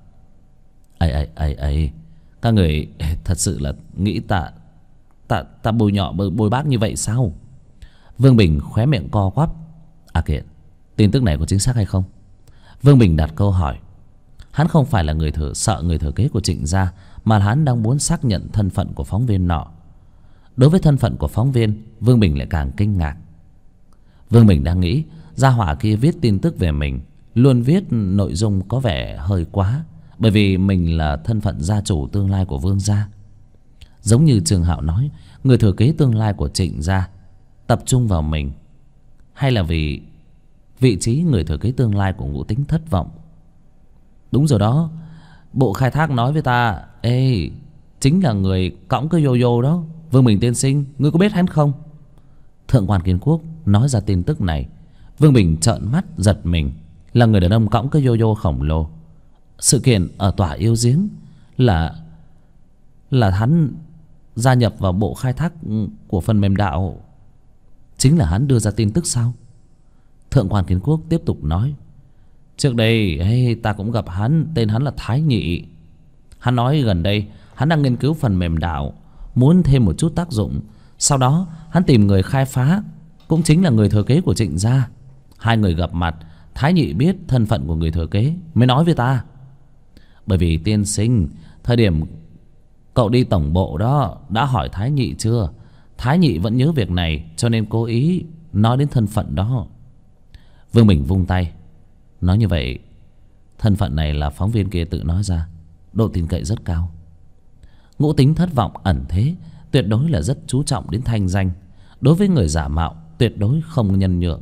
S1: Các người thật sự là nghĩ ta bôi nhọ bôi bác như vậy sao? Vương Bình khóe miệng co quắp. Kiện, tin tức này có chính xác hay không? Vương Bình đặt câu hỏi. Hắn không phải là sợ người thừa kế của Trịnh gia, mà hắn đang muốn xác nhận thân phận của phóng viên nọ. Đối với thân phận của phóng viên, Vương Bình lại càng kinh ngạc. Vương Bình đang nghĩ, gia hỏa kia viết tin tức về mình, luôn viết nội dung có vẻ hơi quá, bởi vì mình là thân phận gia chủ tương lai của Vương gia. Giống như Trường Hạo nói, người thừa kế tương lai của Trịnh gia tập trung vào mình, hay là vì vị trí người thừa kế tương lai của Ngũ Tính thất vọng? Đúng rồi đó, bộ khai thác nói với ta, chính là người cõng cái yo-yo đó. Vương Bình tiên sinh, ngươi có biết hắn không? Thượng quan Kiến Quốc nói ra tin tức này. Vương Bình trợn mắt giật mình. Là người đàn ông cõng cái yo-yo khổng lồ. Sự kiện ở tòa yêu giếng là hắn gia nhập vào bộ khai thác của phần mềm đạo. Chính là hắn đưa ra tin tức sao? Thượng quan Kiến Quốc tiếp tục nói. Trước đây ta cũng gặp hắn, tên hắn là Thái Nhị. Hắn nói gần đây hắn đang nghiên cứu phần mềm đạo, muốn thêm một chút tác dụng. Sau đó hắn tìm người khai phá, cũng chính là người thừa kế của Trịnh gia. Hai người gặp mặt, Thái Nhị biết thân phận của người thừa kế mới nói với ta. Bởi vì tiên sinh, thời điểm cậu đi tổng bộ đó đã hỏi Thái Nhị chưa? Thái Nhị vẫn nhớ việc này, cho nên cố ý nói đến thân phận đó. Vương Bình vung tay. Nói như vậy, thân phận này là phóng viên kia tự nói ra, độ tin cậy rất cao. Ngũ Tính thất vọng ẩn thế, tuyệt đối là rất chú trọng đến thanh danh. Đối với người giả mạo, tuyệt đối không nhân nhượng.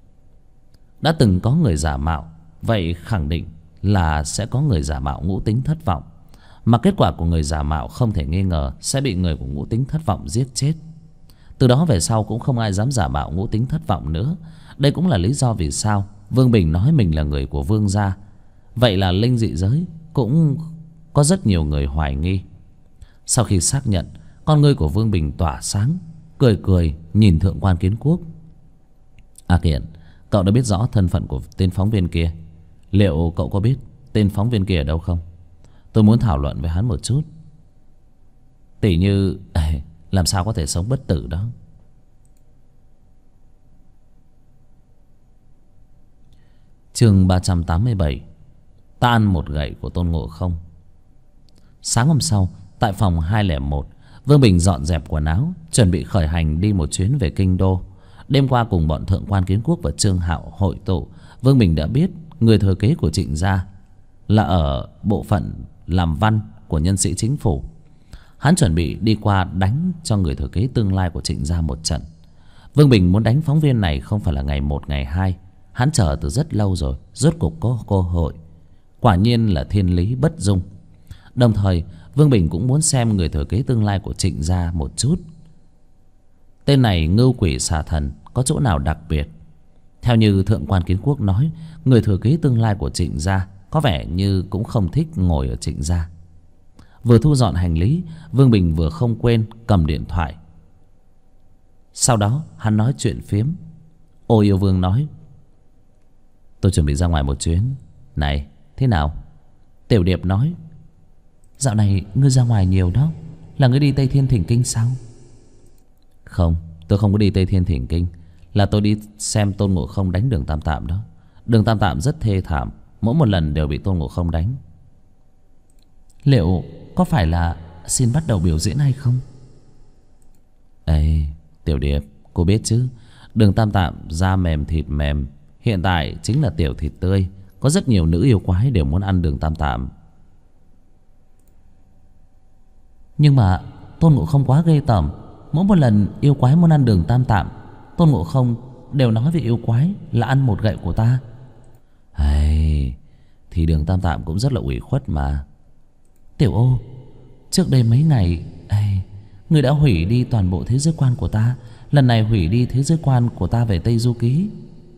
S1: Đã từng có người giả mạo, vậy khẳng định là sẽ có người giả mạo Ngũ Tính thất vọng. Mà kết quả của người giả mạo không thể nghi ngờ sẽ bị người của Ngũ Tính thất vọng giết chết. Từ đó về sau cũng không ai dám giả mạo Ngũ Tính thất vọng nữa. Đây cũng là lý do vì sao Vương Bình nói mình là người của Vương gia. Vậy là linh dị giới cũng có rất nhiều người hoài nghi. Sau khi xác nhận, con ngươi của Vương Bình tỏa sáng, cười cười nhìn Thượng quan Kiến Quốc. Kiện, cậu đã biết rõ thân phận của tên phóng viên kia. Liệu cậu có biết tên phóng viên kia ở đâu không? Tôi muốn thảo luận với hắn một chút. Tỉ như làm sao có thể sống bất tử đó. Chương 387. Ta ăn một gậy của Tôn Ngộ Không. Sáng hôm sau, tại phòng 201, Vương Bình dọn dẹp quần áo, chuẩn bị khởi hành đi một chuyến về kinh đô. Đêm qua cùng bọn Thượng quan Kiến Quốc và Trương Hạo hội tụ, Vương Bình đã biết người thừa kế của Trịnh gia là ở bộ phận làm văn của nhân sĩ chính phủ. Hắn chuẩn bị đi qua đánh cho người thừa kế tương lai của Trịnh gia một trận. Vương Bình muốn đánh phóng viên này không phải là ngày một ngày hai, hắn chờ từ rất lâu rồi, rốt cục có cơ hội. Quả nhiên là thiên lý bất dung. Đồng thời Vương Bình cũng muốn xem người thừa kế tương lai của Trịnh gia một chút. Tên này ngưu quỷ xà thần có chỗ nào đặc biệt? Theo như thượng quan Kiến Quốc nói, người thừa kế tương lai của Trịnh gia có vẻ như cũng không thích ngồi ở Trịnh gia. Vừa thu dọn hành lý, Vương Bình vừa không quên cầm điện thoại. Sau đó hắn nói chuyện phiếm. Ô Yêu Vương nói: tôi chuẩn bị ra ngoài một chuyến. Này, thế nào? Tiểu Điệp nói: dạo này ngươi ra ngoài nhiều đó. Là ngươi đi Tây Thiên Thỉnh Kinh sao? Không, tôi không có đi Tây Thiên Thỉnh Kinh. Là tôi đi xem Tôn Ngộ Không đánh Đường Tam Tạm đó. Đường Tam Tạm rất thê thảm, mỗi một lần đều bị Tôn Ngộ Không đánh. Liệu có phải là xin bắt đầu biểu diễn hay không? Ê, Tiểu Điệp, cô biết chứ, Đường Tam Tạm da mềm thịt mềm, hiện tại chính là tiểu thịt tươi. Có rất nhiều nữ yêu quái đều muốn ăn Đường Tam Tạm. Nhưng mà Tôn Ngộ Không quá ghê tởm. Mỗi một lần yêu quái muốn ăn Đường Tam Tạm, Tôn Ngộ Không đều nói với yêu quái là ăn một gậy của ta. Hay, thì Đường Tam Tạm cũng rất là ủy khuất mà. Tiểu Ô, trước đây mấy ngày ngươi đã hủy đi toàn bộ thế giới quan của ta. Lần này hủy đi thế giới quan của ta về Tây Du Ký.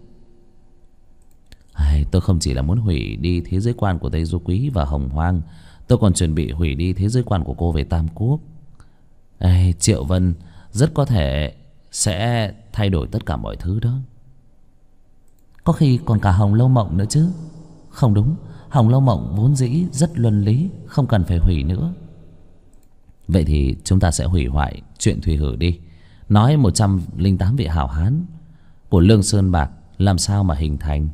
S1: Tôi không chỉ là muốn hủy đi thế giới quan của Tây Du Ký và Hồng Hoang, tôi còn chuẩn bị hủy đi thế giới quan của cô về Tam Quốc. Triệu Vân rất có thể sẽ thay đổi tất cả mọi thứ đó. Có khi còn cả Hồng Lâu Mộng nữa chứ. Không đúng, Hồng Lâu Mộng vốn dĩ rất luân lý, không cần phải hủy nữa. Vậy thì chúng ta sẽ hủy hoại chuyện Thủy Hử đi. Nói 108 vị hảo hán của Lương Sơn Bạc làm sao mà hình thành.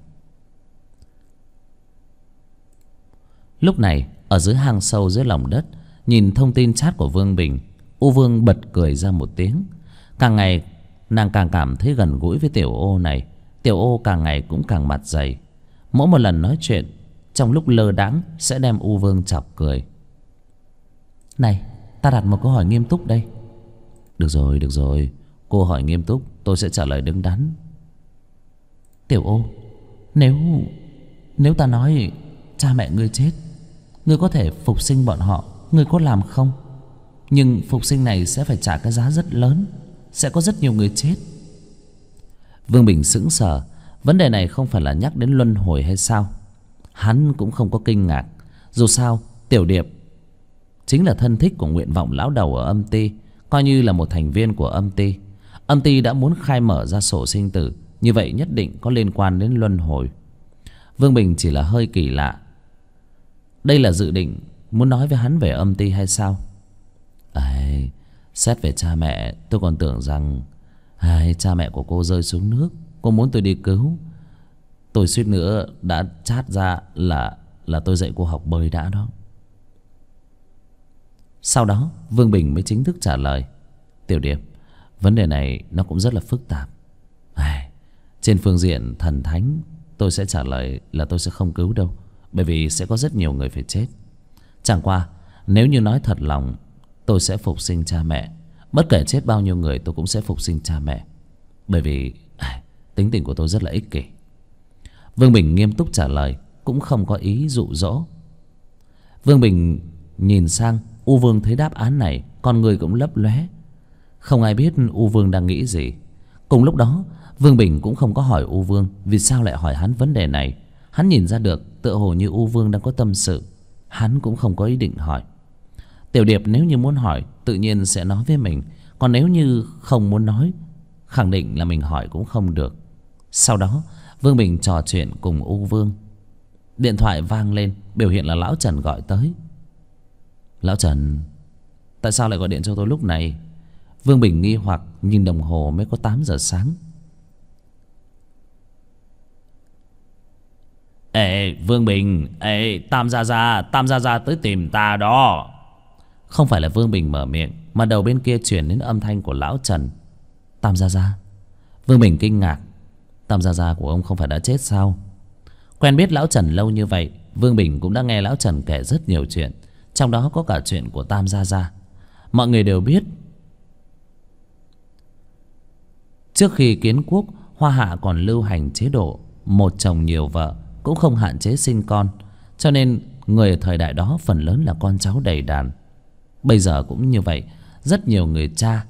S1: Lúc này ở dưới hang sâu dưới lòng đất, nhìn thông tin chat của Vương Bình, U Vương bật cười ra một tiếng. Càng ngày nàng càng cảm thấy gần gũi với Tiểu Ô này. Tiểu Ô càng ngày cũng càng mặt dày. Mỗi một lần nói chuyện, trong lúc lơ đãng sẽ đem U Vương chọc cười. Này, ta đặt một câu hỏi nghiêm túc đây. Được rồi, cô hỏi nghiêm túc, tôi sẽ trả lời đứng đắn. Tiểu Ô, nếu ta nói cha mẹ ngươi chết, ngươi có thể phục sinh bọn họ, ngươi có làm không? Nhưng phục sinh này sẽ phải trả cái giá rất lớn, sẽ có rất nhiều người chết. Vương Bình sững sờ. Vấn đề này không phải là nhắc đến luân hồi hay sao? Hắn cũng không có kinh ngạc. Dù sao Tiểu Điệp chính là thân thích của Nguyện Vọng lão đầu ở Âm Ti, coi như là một thành viên của Âm Ti. Âm Ti đã muốn khai mở ra sổ sinh tử, như vậy nhất định có liên quan đến luân hồi. Vương Bình chỉ là hơi kỳ lạ. Đây là dự định muốn nói với hắn về Âm Ti hay sao? Xét về cha mẹ, tôi còn tưởng rằng cha mẹ của cô rơi xuống nước, cô muốn tôi đi cứu. Tôi suýt nữa đã chát ra là tôi dạy cô học bơi đã đó. Sau đó Vương Bình mới chính thức trả lời. Tiểu Điệp, vấn đề này nó cũng rất là phức tạp. Trên phương diện thần thánh, tôi sẽ trả lời là tôi sẽ không cứu đâu, bởi vì sẽ có rất nhiều người phải chết. Chẳng qua nếu như nói thật lòng, tôi sẽ phục sinh cha mẹ. Bất kể chết bao nhiêu người, tôi cũng sẽ phục sinh cha mẹ. Bởi vì tính tình của tôi rất là ích kỷ. Vương Bình nghiêm túc trả lời, cũng không có ý dụ dỗ. Vương Bình nhìn sang U Vương, thấy đáp án này, con người cũng lấp lóe. Không ai biết U Vương đang nghĩ gì. Cùng lúc đó Vương Bình cũng không có hỏi U Vương vì sao lại hỏi hắn vấn đề này. Hắn nhìn ra được tựa hồ như U Vương đang có tâm sự. Hắn cũng không có ý định hỏi. Tiểu Điệp nếu như muốn hỏi tự nhiên sẽ nói với mình, còn nếu như không muốn nói, khẳng định là mình hỏi cũng không được. Sau đó Vương Bình trò chuyện cùng U Vương. Điện thoại vang lên, biểu hiện là Lão Trần gọi tới. Lão Trần, tại sao lại gọi điện cho tôi lúc này? Vương Bình nghi hoặc nhìn đồng hồ, mới có 8 giờ sáng. Vương Bình, Tam Gia Gia tới tìm ta đó. Không phải là Vương Bình mở miệng, mà đầu bên kia truyền đến âm thanh của Lão Trần. Tam Gia Gia. Vương Bình kinh ngạc. Tam Gia Gia của ông không phải đã chết sao? Quen biết Lão Trần lâu như vậy, Vương Bình cũng đã nghe Lão Trần kể rất nhiều chuyện, trong đó có cả chuyện của Tam Gia Gia. Mọi người đều biết, trước khi kiến quốc, Hoa Hạ còn lưu hành chế độ một chồng nhiều vợ, cũng không hạn chế sinh con. Cho nên người ở thời đại đó phần lớn là con cháu đầy đàn. Bây giờ cũng như vậy. Rất nhiều người cha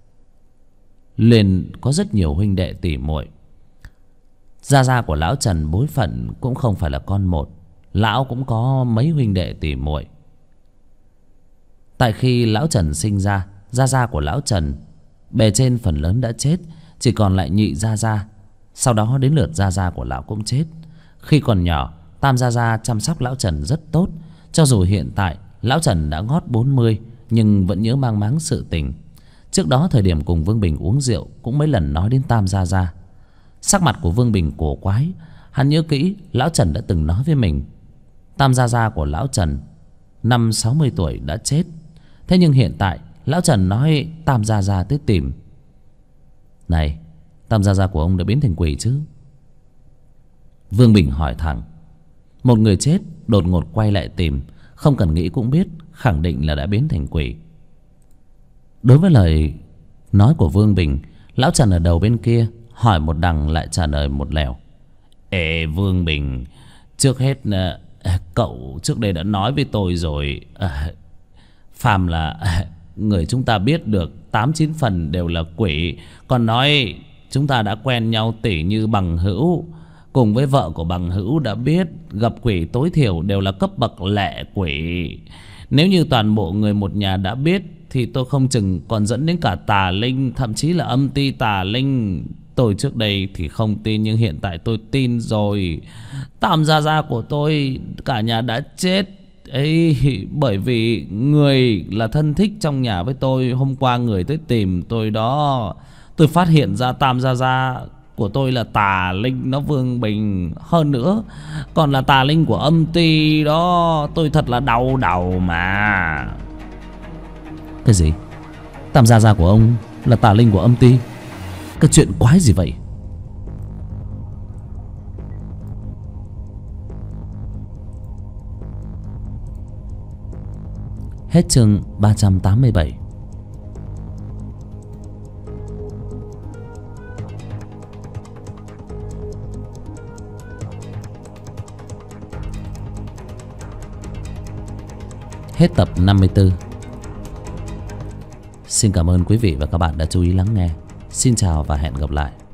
S1: liền có rất nhiều huynh đệ tỷ muội. Gia gia của lão Trần bối phận cũng không phải là con một. Lão cũng có mấy huynh đệ tỷ muội. Tại khi lão Trần sinh ra, gia gia của lão Trần bề trên phần lớn đã chết, chỉ còn lại nhị gia gia. Sau đó đến lượt gia gia của lão cũng chết. Khi còn nhỏ, tam gia gia chăm sóc lão Trần rất tốt. Cho dù hiện tại lão Trần đã ngót 40 nhưng vẫn nhớ mang máng sự tình. Trước đó thời điểm cùng Vương Bình uống rượu cũng mấy lần nói đến tam gia gia. Sắc mặt của Vương Bình cổ quái. Hắn nhớ kỹ lão Trần đã từng nói với mình tam gia gia của lão Trần năm 60 tuổi đã chết. Thế nhưng hiện tại lão Trần nói tam gia gia tới tìm. Này, tam gia gia của ông đã biến thành quỷ chứ? Vương Bình hỏi thẳng. Một người chết đột ngột quay lại tìm, không cần nghĩ cũng biết, khẳng định là đã biến thành quỷ. Đối với lời nói của Vương Bình, lão Trần ở đầu bên kia hỏi một đằng lại trả lời một lèo. Ê Vương Bình, trước hết cậu trước đây đã nói với tôi rồi, phàm là người chúng ta biết được 8-9 phần đều là quỷ. Còn nói chúng ta đã quen nhau tỉ như bằng hữu. Cùng với vợ của bằng hữu đã biết gặp quỷ tối thiểu đều là cấp bậc lệ quỷ. Nếu như toàn bộ người một nhà đã biết thì tôi không chừng còn dẫn đến cả tà linh, thậm chí là âm ti tà linh. Tôi trước đây thì không tin nhưng hiện tại tôi tin rồi. Tam gia gia của tôi cả nhà đã chết ấy, bởi vì người là thân thích trong nhà với tôi. Hôm qua người tới tìm tôi đó, tôi phát hiện ra tam gia gia của tôi là tà linh nó Vương Bình. Hơn nữa còn là tà linh của âm ti đó. Tôi thật là đau đầu mà. Cái gì? Tam gia gia của ông là tà linh của âm ti? Cái chuyện quái gì vậy? Hết chương 387. Hết tập 54. Xin cảm ơn quý vị và các bạn đã chú ý lắng nghe. Xin chào và hẹn gặp lại.